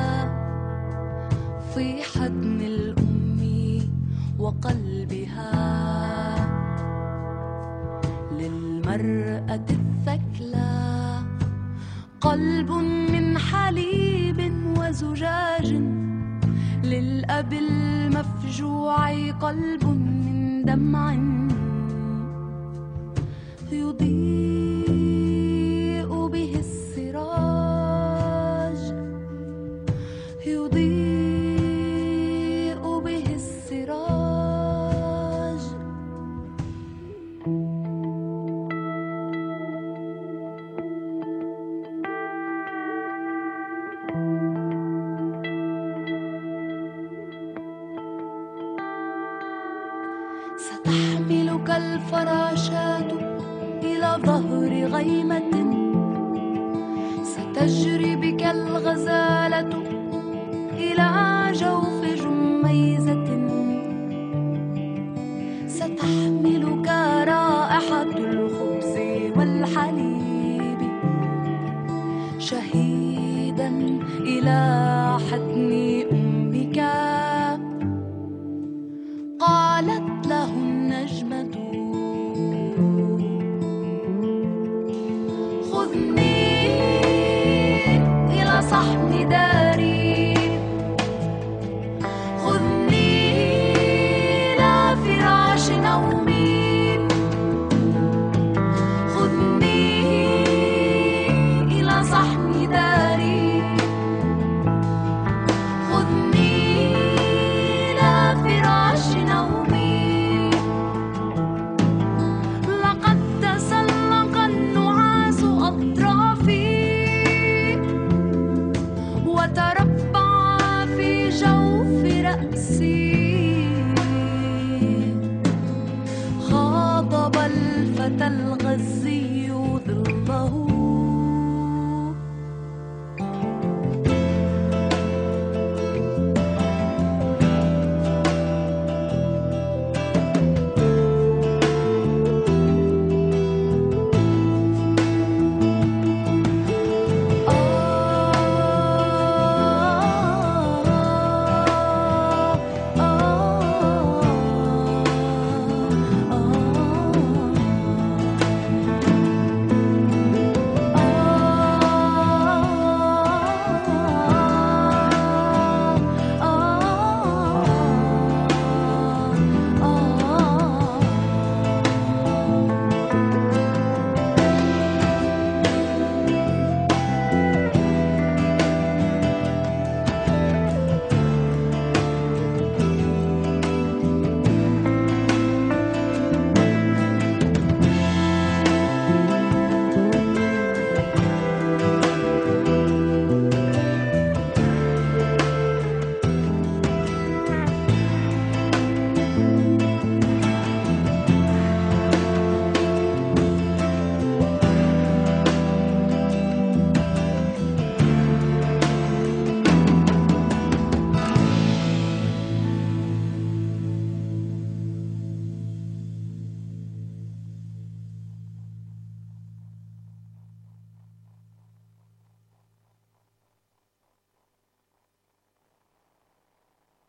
في حضن الأم وقلبها للمرأة الثكلى قلب من حليب وزجاج للأب المفجوع قلب من دمع يضيء به السراج يضيء به السراج ستحملك الفراشات إلى ظهر غيمة، ستجري بك الغزالة إلى جوف جميزة، ستحملك رائحة الخبز والحليب شهيدا إلى حتن